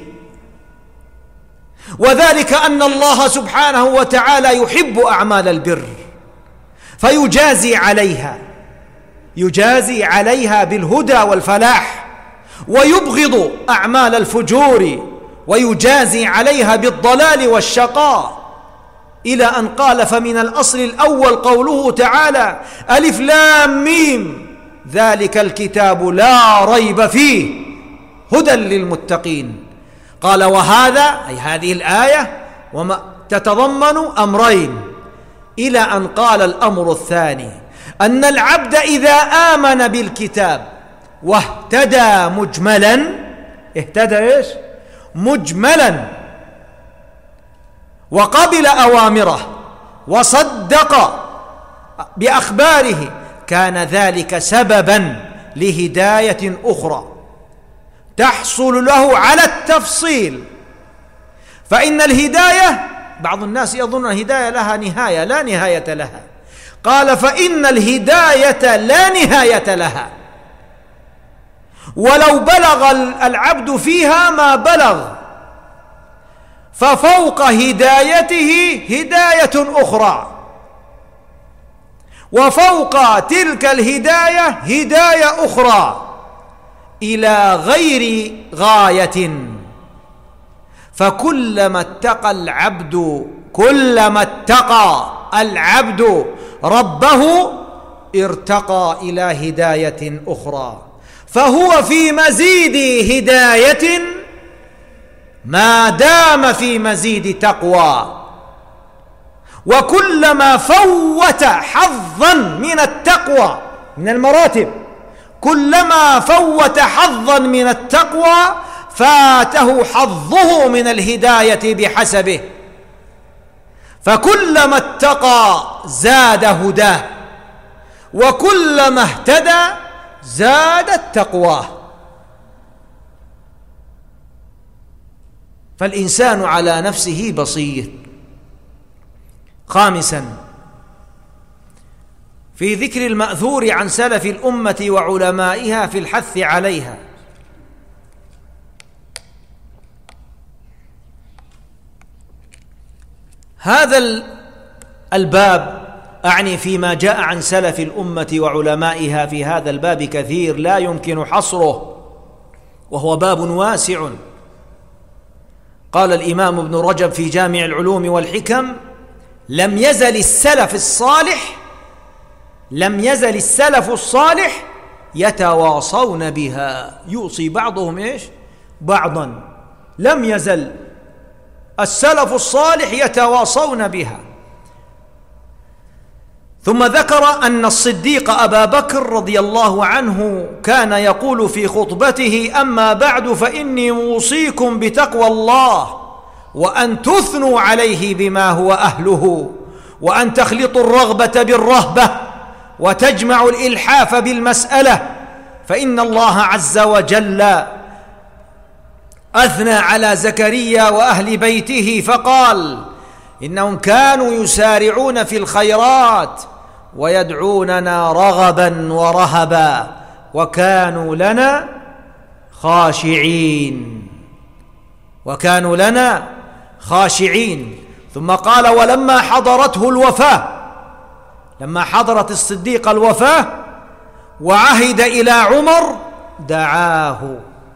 وذلك أن الله سبحانه وتعالى يحب أعمال البر فيجازي عليها، يجازي عليها بالهدى والفلاح، ويبغض أعمال الفجور ويجازي عليها بالضلال والشقاء، إلى أن قال: فمن الأصل الأول قوله تعالى: ألف لام ميم ذلك الكتاب لا ريب فيه هدى للمتقين. قال: وهذا أي هذه الآية وما تتضمن أمرين، إلى أن قال الأمر الثاني: أن العبد إذا آمن بالكتاب واهتدى مجملا، اهتدى إيش؟ مجملا، وقبل أوامره وصدق بأخباره، كان ذلك سببا لهداية أخرى تحصل له على التفصيل. فإن الهداية، بعض الناس يظن الهداية لها نهاية، لا نهاية لها. قال: فإن الهداية لا نهاية لها، ولو بلغ العبد فيها ما بلغ، ففوق هدايته هداية أخرى، وفوق تلك الهداية هداية أخرى إلى غير غاية. فكلما اتقى العبد، كلما اتقى العبد ربه ارتقى إلى هداية أخرى، فهو في مزيد هداية ما دام في مزيد تقوى. وكلما فوت حظا من التقوى من المراتب، كلما فوت حظا من التقوى فاته حظه من الهداية بحسبه. فكلما اتقى زاد هداه، وكلما اهتدى زادت تقواه. فالإنسان على نفسه بصير. خامسا، في ذكر المأثور عن سلف الأمة وعلمائها في الحث عليها. هذا الباب أعني فيما جاء عن سلف الأمة وعلمائها في هذا الباب كثير لا يمكن حصره، وهو باب واسع. قال الإمام ابن رجب في جامع العلوم والحكم: لم يزل السلف الصالح يتواصون بها، يوصي بعضهم بعضا. لم يزل السلف الصالح يتواصون بها. ثم ذكر أن الصديق أبا بكر رضي الله عنه كان يقول في خطبته: أما بعد فإني أوصيكم بتقوى الله، وأن تثنوا عليه بما هو أهله، وأن تخلطوا الرغبة بالرهبة، وتجمعوا الإلحاف بالمسألة، فإن الله عز وجل أثنى على زكريا وأهل بيته فقال: إنهم كانوا يسارعون في الخيرات ويدعوننا رغبا ورهبا وكانوا لنا خاشعين. ثم قال: ولما حضرته الوفاة، لما حضرت الصديق الوفاة وعهد إلى عمر دعاه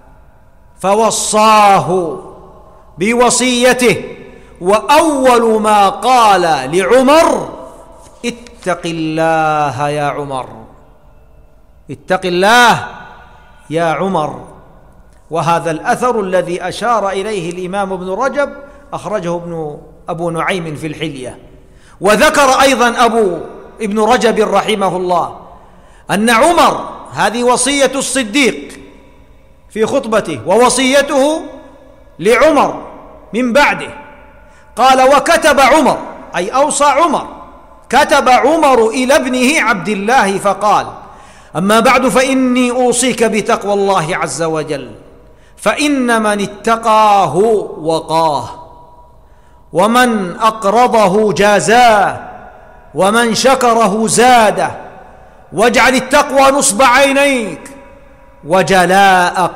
فوصاه بوصيته، وأول ما قال لعمر: اتق الله يا عمر، اتق الله يا عمر. وهذا الأثر الذي أشار إليه الإمام ابن رجب أخرجه أبو نعيم في الحلية. وذكر أيضا ابن رجب رحمه الله أن عمر، هذه وصية الصديق في خطبته ووصيته لعمر من بعده، قال: وكتب عمر، أي أوصى عمر، كتب عمر إلى ابنه عبد الله فقال: أما بعد فإني أوصيك بتقوى الله عز وجل، فإن من اتقاه وقاه، ومن أقرضه جازاه، ومن شكره زاده، واجعل التقوى نصب عينيك وجلاء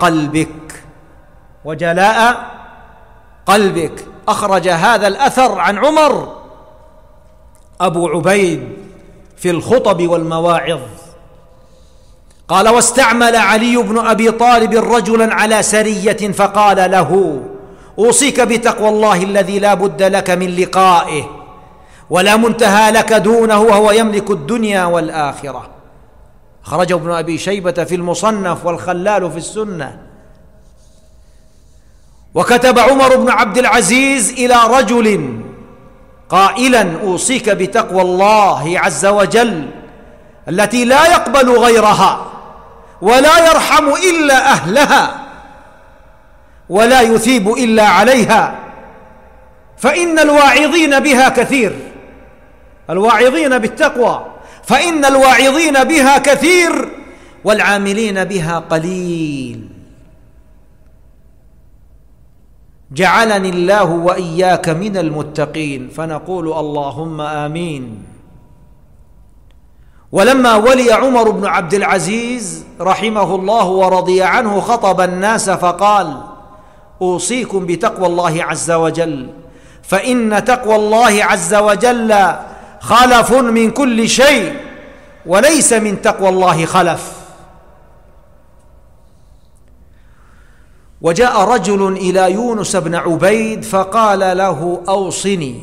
قلبك. أخرج هذا الأثر عن عمر أبو عبيد في الخطب والمواعظ. قال: واستعمل علي بن أبي طالب رجلا على سرية فقال له: أوصيك بتقوى الله الذي لا بد لك من لقائه ولا منتهى لك دونه، وهو يملك الدنيا والآخرة. أخرجه ابن أبي شيبة في المصنف والخلال في السنة. وكتب عمر بن عبد العزيز إلى رجل قائلا: أوصيك بتقوى الله عز وجل التي لا يقبل غيرها ولا يرحم إلا أهلها ولا يثيب إلا عليها، فإن الواعظين بها كثير، الواعظين بالتقوى، فإن الواعظين بها كثير والعاملين بها قليل. جعلني الله وإياك من المتقين، فنقول اللهم آمين. ولما ولي عمر بن عبد العزيز رحمه الله ورضي عنه خطب الناس فقال: أوصيكم بتقوى الله عز وجل، فإن تقوى الله عز وجل خلف من كل شيء، وليس من تقوى الله خلف. وجاء رجل إلى يونس بن عبيد فقال له: أوصني.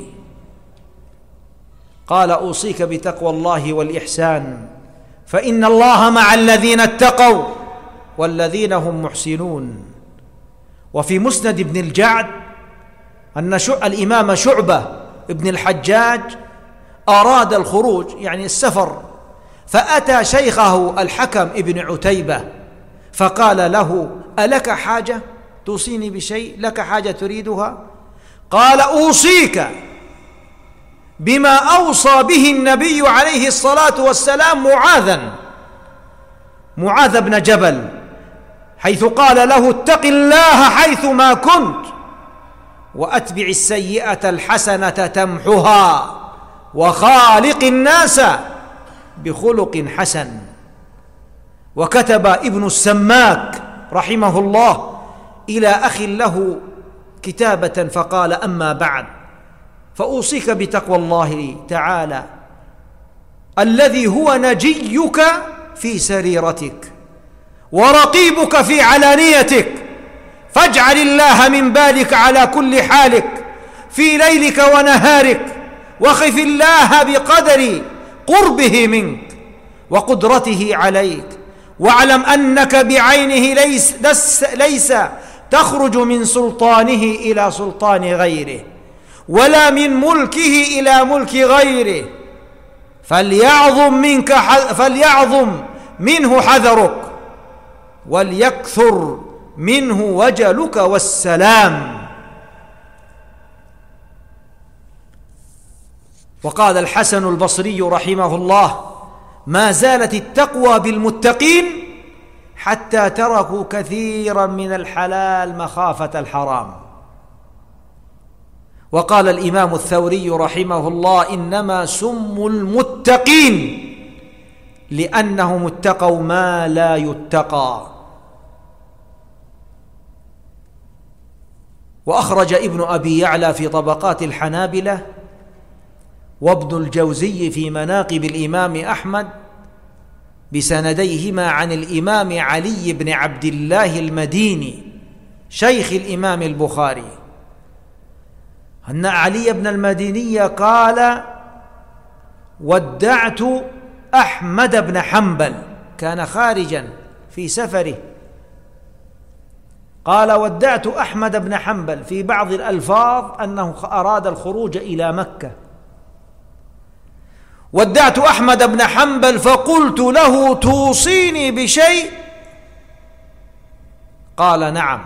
قال: أوصيك بتقوى الله والإحسان، فإن الله مع الذين اتقوا والذين هم محسنون. وفي مسند ابن الجعد أن الإمام شعبة ابن الحجاج أراد الخروج، يعني السفر، فأتى شيخه الحكم ابن عتيبة فقال له: ألك حاجة توصيني بشيء؟ لك حاجة تريدها؟ قال: أوصيك بما أوصى به النبي عليه الصلاة والسلام معاذ بن جبل، حيث قال له: اتق الله حيث ما كنت وأتبع السيئة الحسنة تمحها وخالق الناس بخلق حسن. وكتب ابن السماك رحمه الله إلى أخ له كتابة فقال: أما بعد، فأوصيك بتقوى الله تعالى الذي هو نجيك في سريرتك ورقيبك في علانيتك، فاجعل الله من بالك على كل حالك في ليلك ونهارك، وخف الله بقدر قربه منك وقدرته عليك، واعلم أنك بعينه ليس تخرج من سلطانه إلى سلطان غيره، ولا من ملكه إلى ملك غيره، فليعظم منه حذرك، وليكثر منه وجلك والسلام. وقال الحسن البصري رحمه الله: ما زالت التقوى بالمتقين حتى تركوا كثيرا من الحلال مخافة الحرام. وقال الإمام الثوري رحمه الله: إنما سموا المتقين لأنهم اتقوا ما لا يتقى. وأخرج ابن أبي يعلى في طبقات الحنابلة، وابن الجوزي في مناقب الإمام أحمد بسنديهما عن الإمام علي بن عبد الله المديني شيخ الإمام البخاري أن علي بن المديني قال: ودعت أحمد بن حنبل، كان خارجا في سفره، قال: ودعت أحمد بن حنبل، في بعض الألفاظ أنه أراد الخروج إلى مكة. ودعت أحمد بن حنبل فقلت له: توصيني بشيء؟ قال: نعم،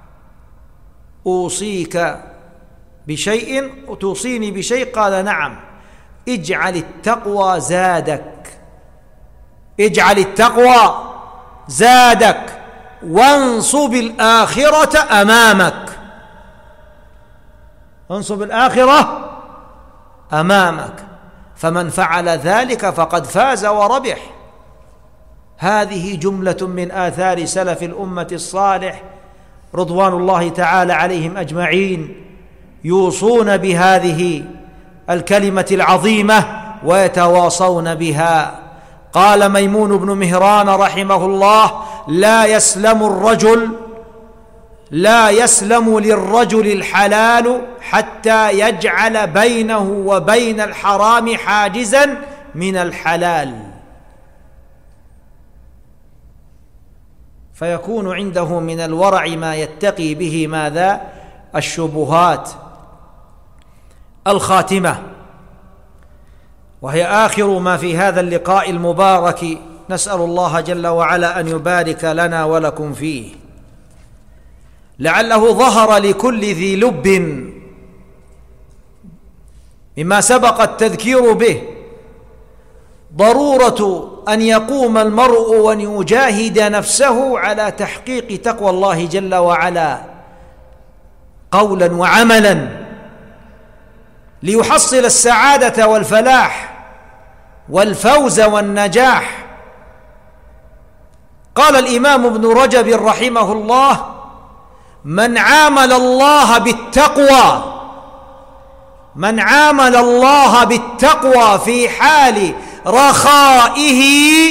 أوصيك بشيء، توصيني بشيء؟ قال: نعم، اجعل التقوى زادك، اجعل التقوى زادك، وانصب الآخرة أمامك، انصب الآخرة أمامك، فمن فعل ذلك فقد فاز وربح. هذه جملة من آثار سلف الأمة الصالح رضوان الله تعالى عليهم أجمعين، يوصون بهذه الكلمة العظيمة ويتواصون بها. قال ميمون بن مهران رحمه الله: لا يسلم للرجل الحلال حتى يجعل بينه وبين الحرام حاجزا من الحلال، فيكون عنده من الورع ما يتقي به ماذا؟ الشبهات. الخاتمة، وهي آخر ما في هذا اللقاء المبارك، نسأل الله جل وعلا أن يبارك لنا ولكم فيه، لعله ظهر لكل ذي لب مما سبق التذكير به ضرورة أن يقوم المرء وأن يجاهد نفسه على تحقيق تقوى الله جل وعلا قولا وعملا، ليحصل السعادة والفلاح والفوز والنجاح. قال الإمام ابن رجب رحمه الله: من عامل الله بالتقوى في حال رخائه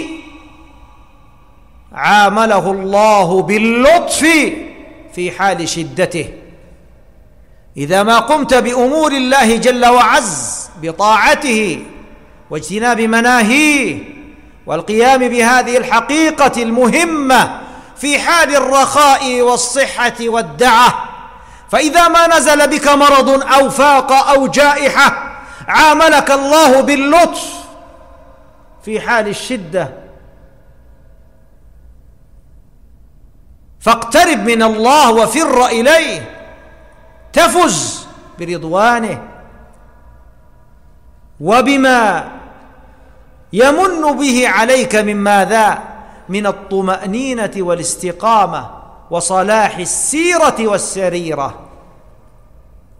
عامله الله باللطف في حال شدته. إذا ما قمت بأمور الله جل وعز بطاعته واجتناب مناهيه والقيام بهذه الحقيقة المهمة في حال الرخاء والصحة والدعة، فإذا ما نزل بك مرض أو فاق أو جائحة عاملك الله باللطف في حال الشدة. فاقترب من الله وفر إليه تفز برضوانه وبما يمن به عليك من ماذا؟ من الطمأنينة والاستقامة وصلاح السيرة والسريرة.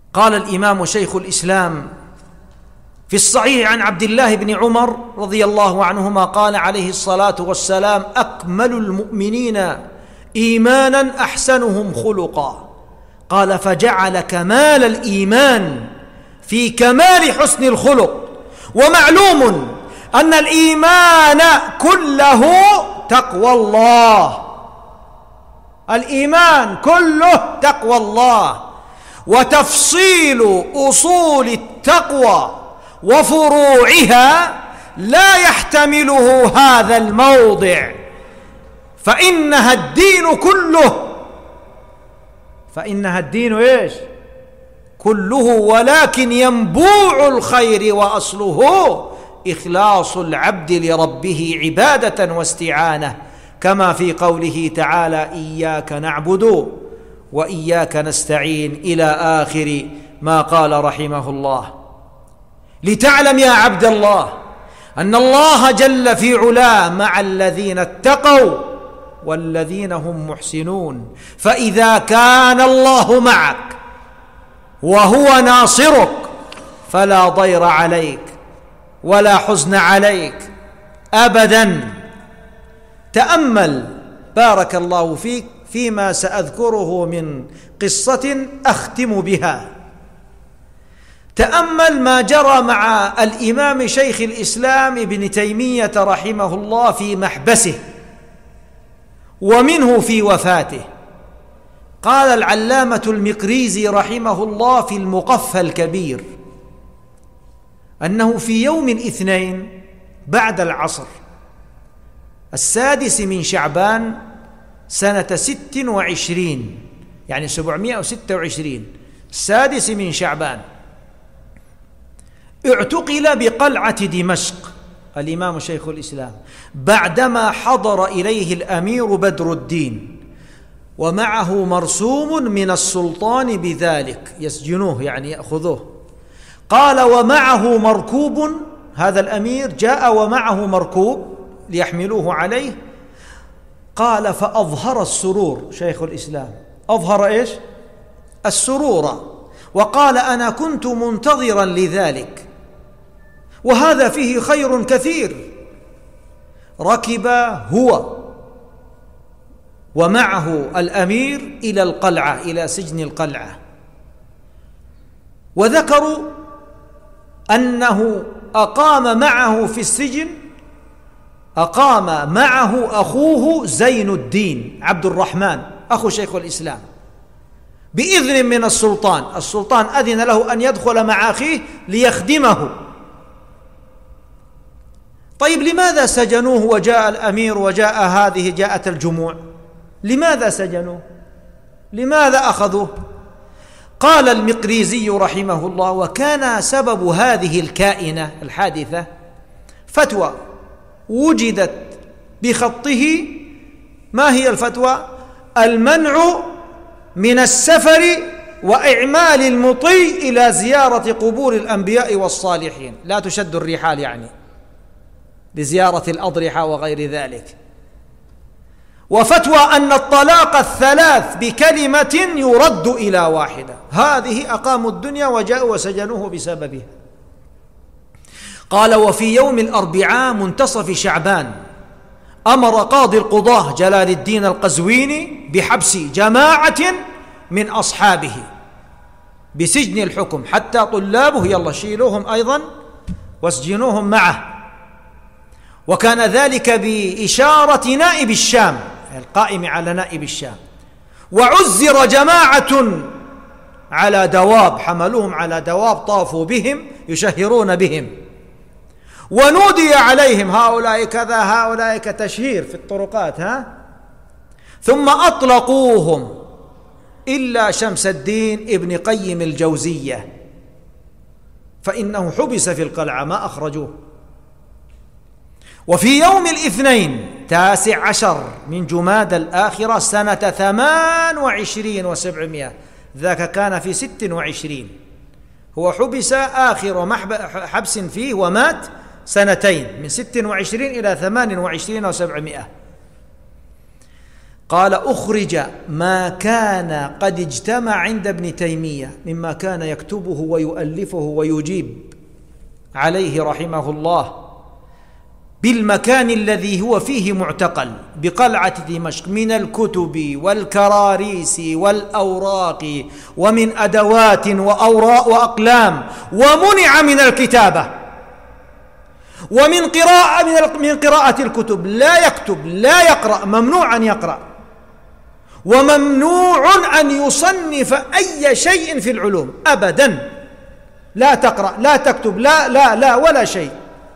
قال الإمام شيخ الإسلام في الصحيح عن عبد الله بن عمر رضي الله عنهما قال عليه الصلاة والسلام: أكمل المؤمنين إيمانا أحسنهم خلقا. قال: فجعل كمال الإيمان في كمال حسن الخلق. ومعلوم أن الإيمان كله تقوى الله، الإيمان كله تقوى الله، وتفصيل أصول التقوى وفروعها لا يحتمله هذا الموضع، فإنها الدين كله، فإنها الدين إيش؟ كله، ولكن ينبوع الخير وأصله إخلاص العبد لربه عبادة واستعانة، كما في قوله تعالى: إياك نعبد وإياك نستعين، إلى آخر ما قال رحمه الله. لتعلم يا عبد الله أن الله جل في علاه مع الذين اتقوا والذين هم محسنون، فإذا كان الله معك وهو ناصرك فلا ضير عليك ولا حزن عليك أبدا. تأمل بارك الله فيك فيما سأذكره من قصة أختم بها. تأمل ما جرى مع الإمام شيخ الإسلام ابن تيمية رحمه الله في محبسه ومنه في وفاته. قال العلامة المقريزي رحمه الله في المقفى الكبير أنه في يوم الاثنين بعد العصر 6 من شعبان سنة 26، يعني 726، 6 من شعبان، اعتقل بقلعة دمشق الإمام شيخ الإسلام بعدما حضر إليه الأمير بدر الدين ومعه مرسوم من السلطان بذلك، يسجنوه يعني يأخذوه. قال: ومعه مركوب، هذا الأمير جاء ومعه مركوب ليحملوه عليه. قال: فأظهر السرور، شيخ الإسلام أظهر إيش؟ السرور، وقال: أنا كنت منتظرا لذلك، وهذا فيه خير كثير. ركب هو ومعه الأمير إلى القلعة، إلى سجن القلعة، وذكروا أنه أقام معه في السجن، أقام معه أخوه زين الدين عبد الرحمن أخو شيخ الإسلام بإذن من السلطان. السلطان أذن له أن يدخل مع أخيه ليخدمه. طيب لماذا سجنوه وجاء الأمير وجاء هذه جاءت الجموع؟ لماذا سجنوه؟ لماذا أخذوه؟ قال المقريزي رحمه الله: وكان سبب هذه الكائنة الحادثة فتوى وجدت بخطه. ما هي الفتوى؟ المنع من السفر وإعمال المطي إلى زيارة قبور الأنبياء والصالحين، لا تشد الرحال يعني لزيارة الأضرحة وغير ذلك. وفتوى أن الطلاق الثلاث بكلمة يرد إلى واحدة، هذه أقاموا الدنيا وجاءوا وسجنوه بسببها. قال: وفي يوم الأربعاء منتصف شعبان أمر قاضي القضاة جلال الدين القزويني بحبس جماعة من أصحابه بسجن الحكم، حتى طلابه يلا شيلوهم أيضا واسجنوهم معه. وكان ذلك بإشارة نائب الشام القائم على نائب الشام. وعزر جماعة على دواب، حملوهم على دواب طافوا بهم يشهرون بهم، ونودي عليهم هؤلاء كذا هؤلاء كتشهير في الطرقات ثم أطلقوهم إلا شمس الدين ابن قيم الجوزية، فإنه حبس في القلعة ما أخرجوه. وفي يوم الاثنين 19 من جماد الآخرة سنة 28 و700، ذاك كان في 26، هو حبس آخر حبس فيه ومات 2 من 26 إلى 28 و700. قال: أخرج ما كان قد اجتمع عند ابن تيمية مما كان يكتبه ويؤلفه ويجيب عليه رحمه الله بالمكان الذي هو فيه معتقل بقلعة دمشق من الكتب والكراريس والأوراق ومن أدوات وأوراق وأقلام، ومنع من الكتابة ومن قراءة الكتب، لا يكتب لا يقرأ، ممنوع أن يقرأ، وممنوع أن يصنف أي شيء في العلوم أبدا. لا تقرأ لا تكتب لا ولا شيء.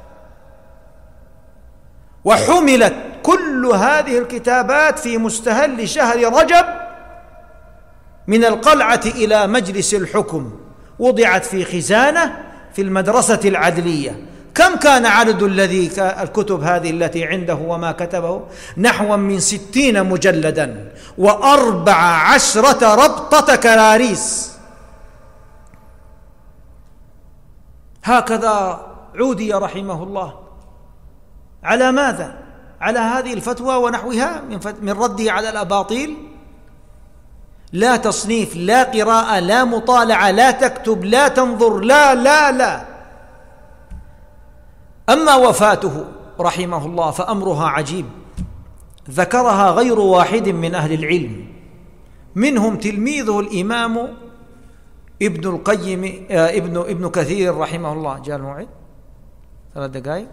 وحملت كل هذه الكتابات في مستهل شهر رجب من القلعة إلى مجلس الحكم، وضعت في خزانة في المدرسة العدلية. كم كان عدد الكتب هذه التي عنده وما كتبه؟ نحو من 60 مجلدا و14 ربطة كراريس. هكذا عودي رحمه الله. على ماذا؟ على هذه الفتوى ونحوها من رده على الأباطيل. لا تصنيف، لا قراءة، لا مطالعة، لا تكتب، لا تنظر، لا. أما وفاته رحمه الله فأمرها عجيب، ذكرها غير واحد من أهل العلم، منهم تلميذه الإمام ابن القيم ابن كثير رحمه الله. جاء الموعد 3 دقائق.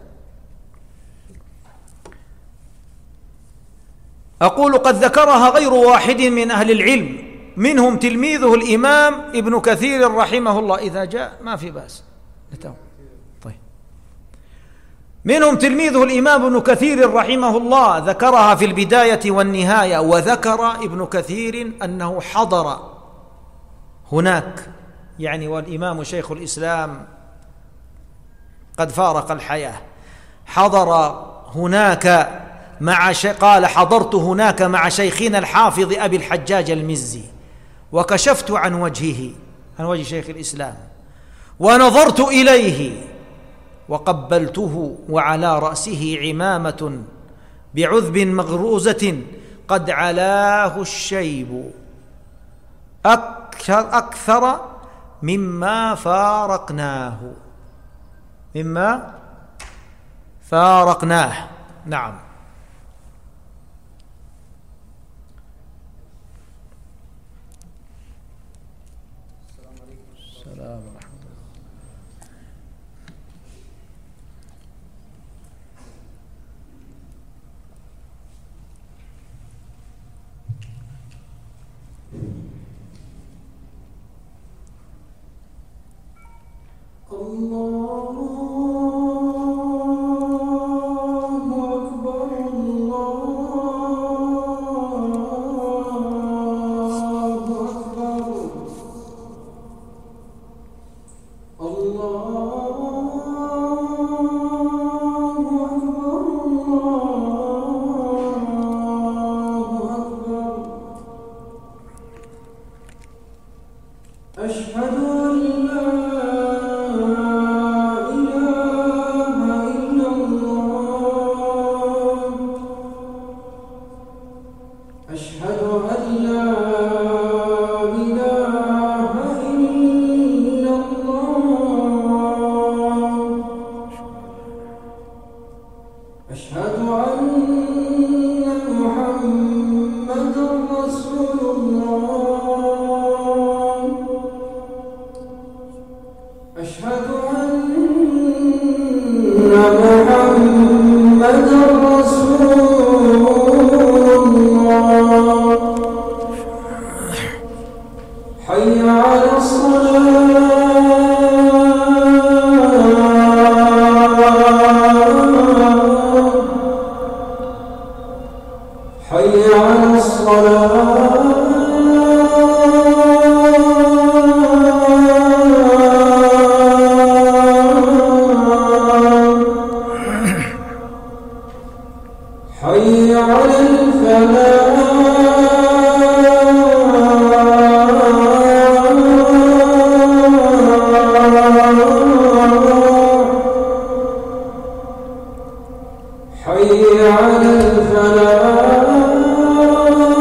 أقول قد ذكرها غير واحد من أهل العلم، منهم تلميذه الإمام ابن كثير رحمه الله. إذا جاء ما في بأس. طيب. منهم تلميذه الإمام ابن كثير رحمه الله، ذكرها في البداية والنهاية. وذكر ابن كثير أنه حضر هناك، يعني والإمام شيخ الإسلام قد فارق الحياة، حضر هناك قال: حضرت هناك مع شيخنا الحافظ أبي الحجاج المزي، وكشفت عن وجهه، عن وجه شيخ الإسلام، ونظرت إليه وقبلته، وعلى رأسه عمامة بعذب مغروزة قد علاه الشيب أكثر مما فارقناه. نعم. السلام ورحمة الله. حي على الفلاح.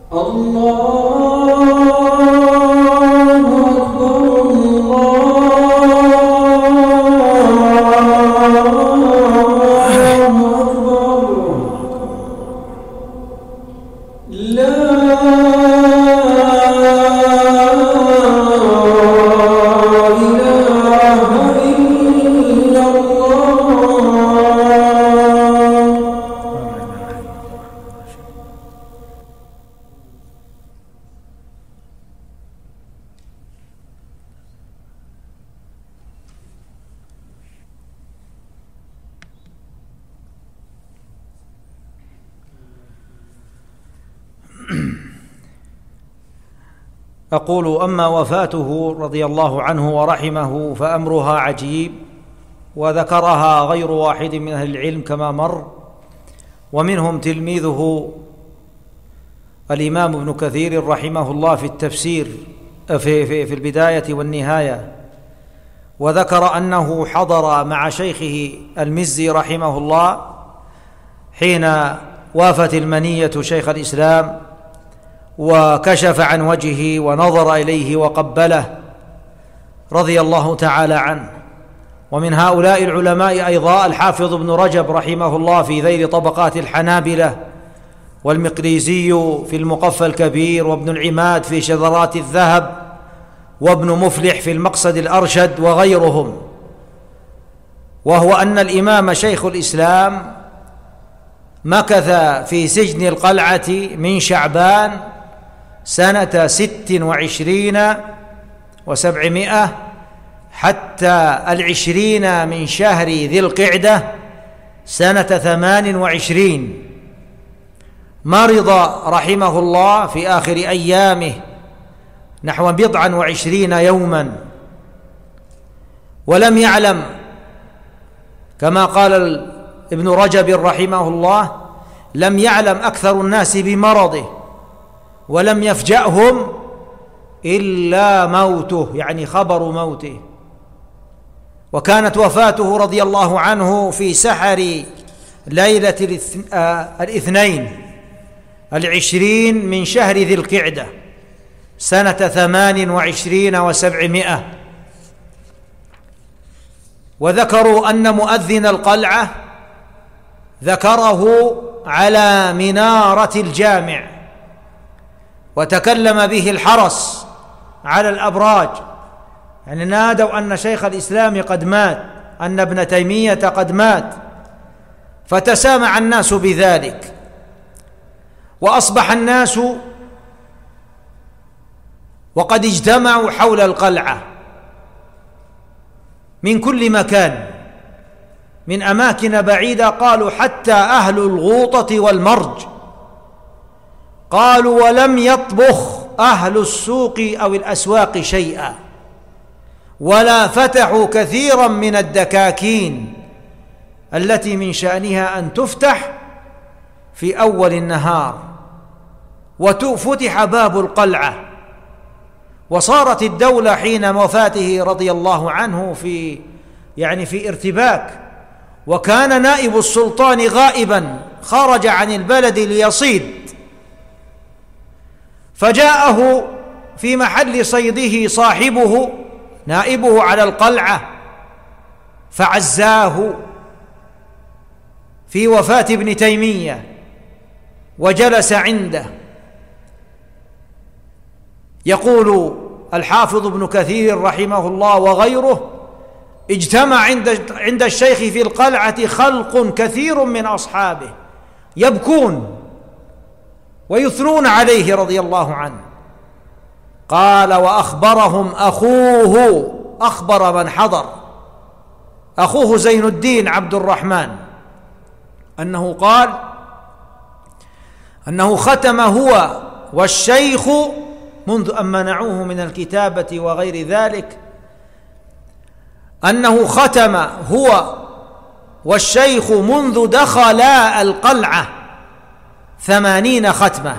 أقول: أما وفاته رضي الله عنه ورحمه فأمرها عجيب، وذكرها غير واحد من أهل العلم كما مر، ومنهم تلميذه الإمام ابن كثير رحمه الله في التفسير في البداية والنهاية، وذكر أنه حضر مع شيخه المزي رحمه الله حين وافت المنية شيخ الإسلام، وكشف عن وجهه ونظر إليه وقبله رضي الله تعالى عنه. ومن هؤلاء العلماء أيضا الحافظ ابن رجب رحمه الله في ذيل طبقات الحنابلة، والمقريزي في المقفى الكبير، وابن العماد في شذرات الذهب، وابن مفلح في المقصد الأرشد، وغيرهم. وهو أن الإمام شيخ الإسلام مكث في سجن القلعة من شعبان سنة 26 و700 حتى 20 من شهر ذي القعدة سنة 28. مرض رحمه الله في آخر أيامه نحو 27 يوما، ولم يعلم كما قال ابن رجب رحمه الله: لم يعلم أكثر الناس بمرضه ولم يفجأهم إلا موته، يعني خبر موته. وكانت وفاته رضي الله عنه في سحر ليلة 22 من شهر ذي القعدة سنة 28 و700. وذكروا أن مؤذن القلعة ذكره على منارة الجامع، وتكلم به الحرس على الأبراج، يعني نادوا أن شيخ الإسلام قد مات، أن ابن تيمية قد مات، فتسامع الناس بذلك، وأصبح الناس وقد اجتمعوا حول القلعة من كل مكان، من أماكن بعيدة. قالوا حتى أهل الغوطة والمرج، قالوا ولم يطبخ أهل السوق أو الأسواق شيئا، ولا فتحوا كثيرا من الدكاكين التي من شأنها أن تفتح في أول النهار، وفتح باب القلعة، وصارت الدولة حين وفاته رضي الله عنه في ارتباك، وكان نائب السلطان غائبا خرج عن البلد ليصيد، فجاءه في محل صيده صاحبه نائبه على القلعة فعزاه في وفاة ابن تيمية وجلس عنده. يقول الحافظ ابن كثير رحمه الله وغيره: اجتمع عند الشيخ في القلعة خلق كثير من أصحابه يبكون ويثنون عليه رضي الله عنه. قال: وأخبرهم أخوه، أخبر من حضر، أخوه زين الدين عبد الرحمن، أنه قال أنه ختم هو والشيخ منذ أن منعوه من الكتابة وغير ذلك، أنه ختم هو والشيخ منذ دخلا القلعة 80 ختمة،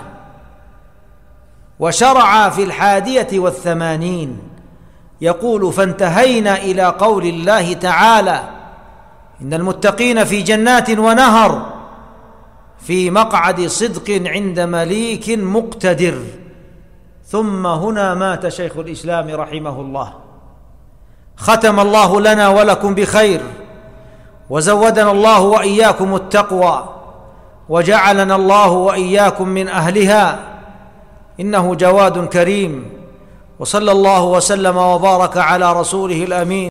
وشرع في 81. يقول: فانتهينا إلى قول الله تعالى: إن المتقين في جنات ونهر في مقعد صدق عند مليك مقتدر. ثم هنا مات شيخ الإسلام رحمه الله. ختم الله لنا ولكم بخير، وزودنا الله وإياكم التقوى، وجعلنا الله وإياكم من أهلها، إنه جواد كريم. وصلى الله وسلم وبارك على رسوله الأمين.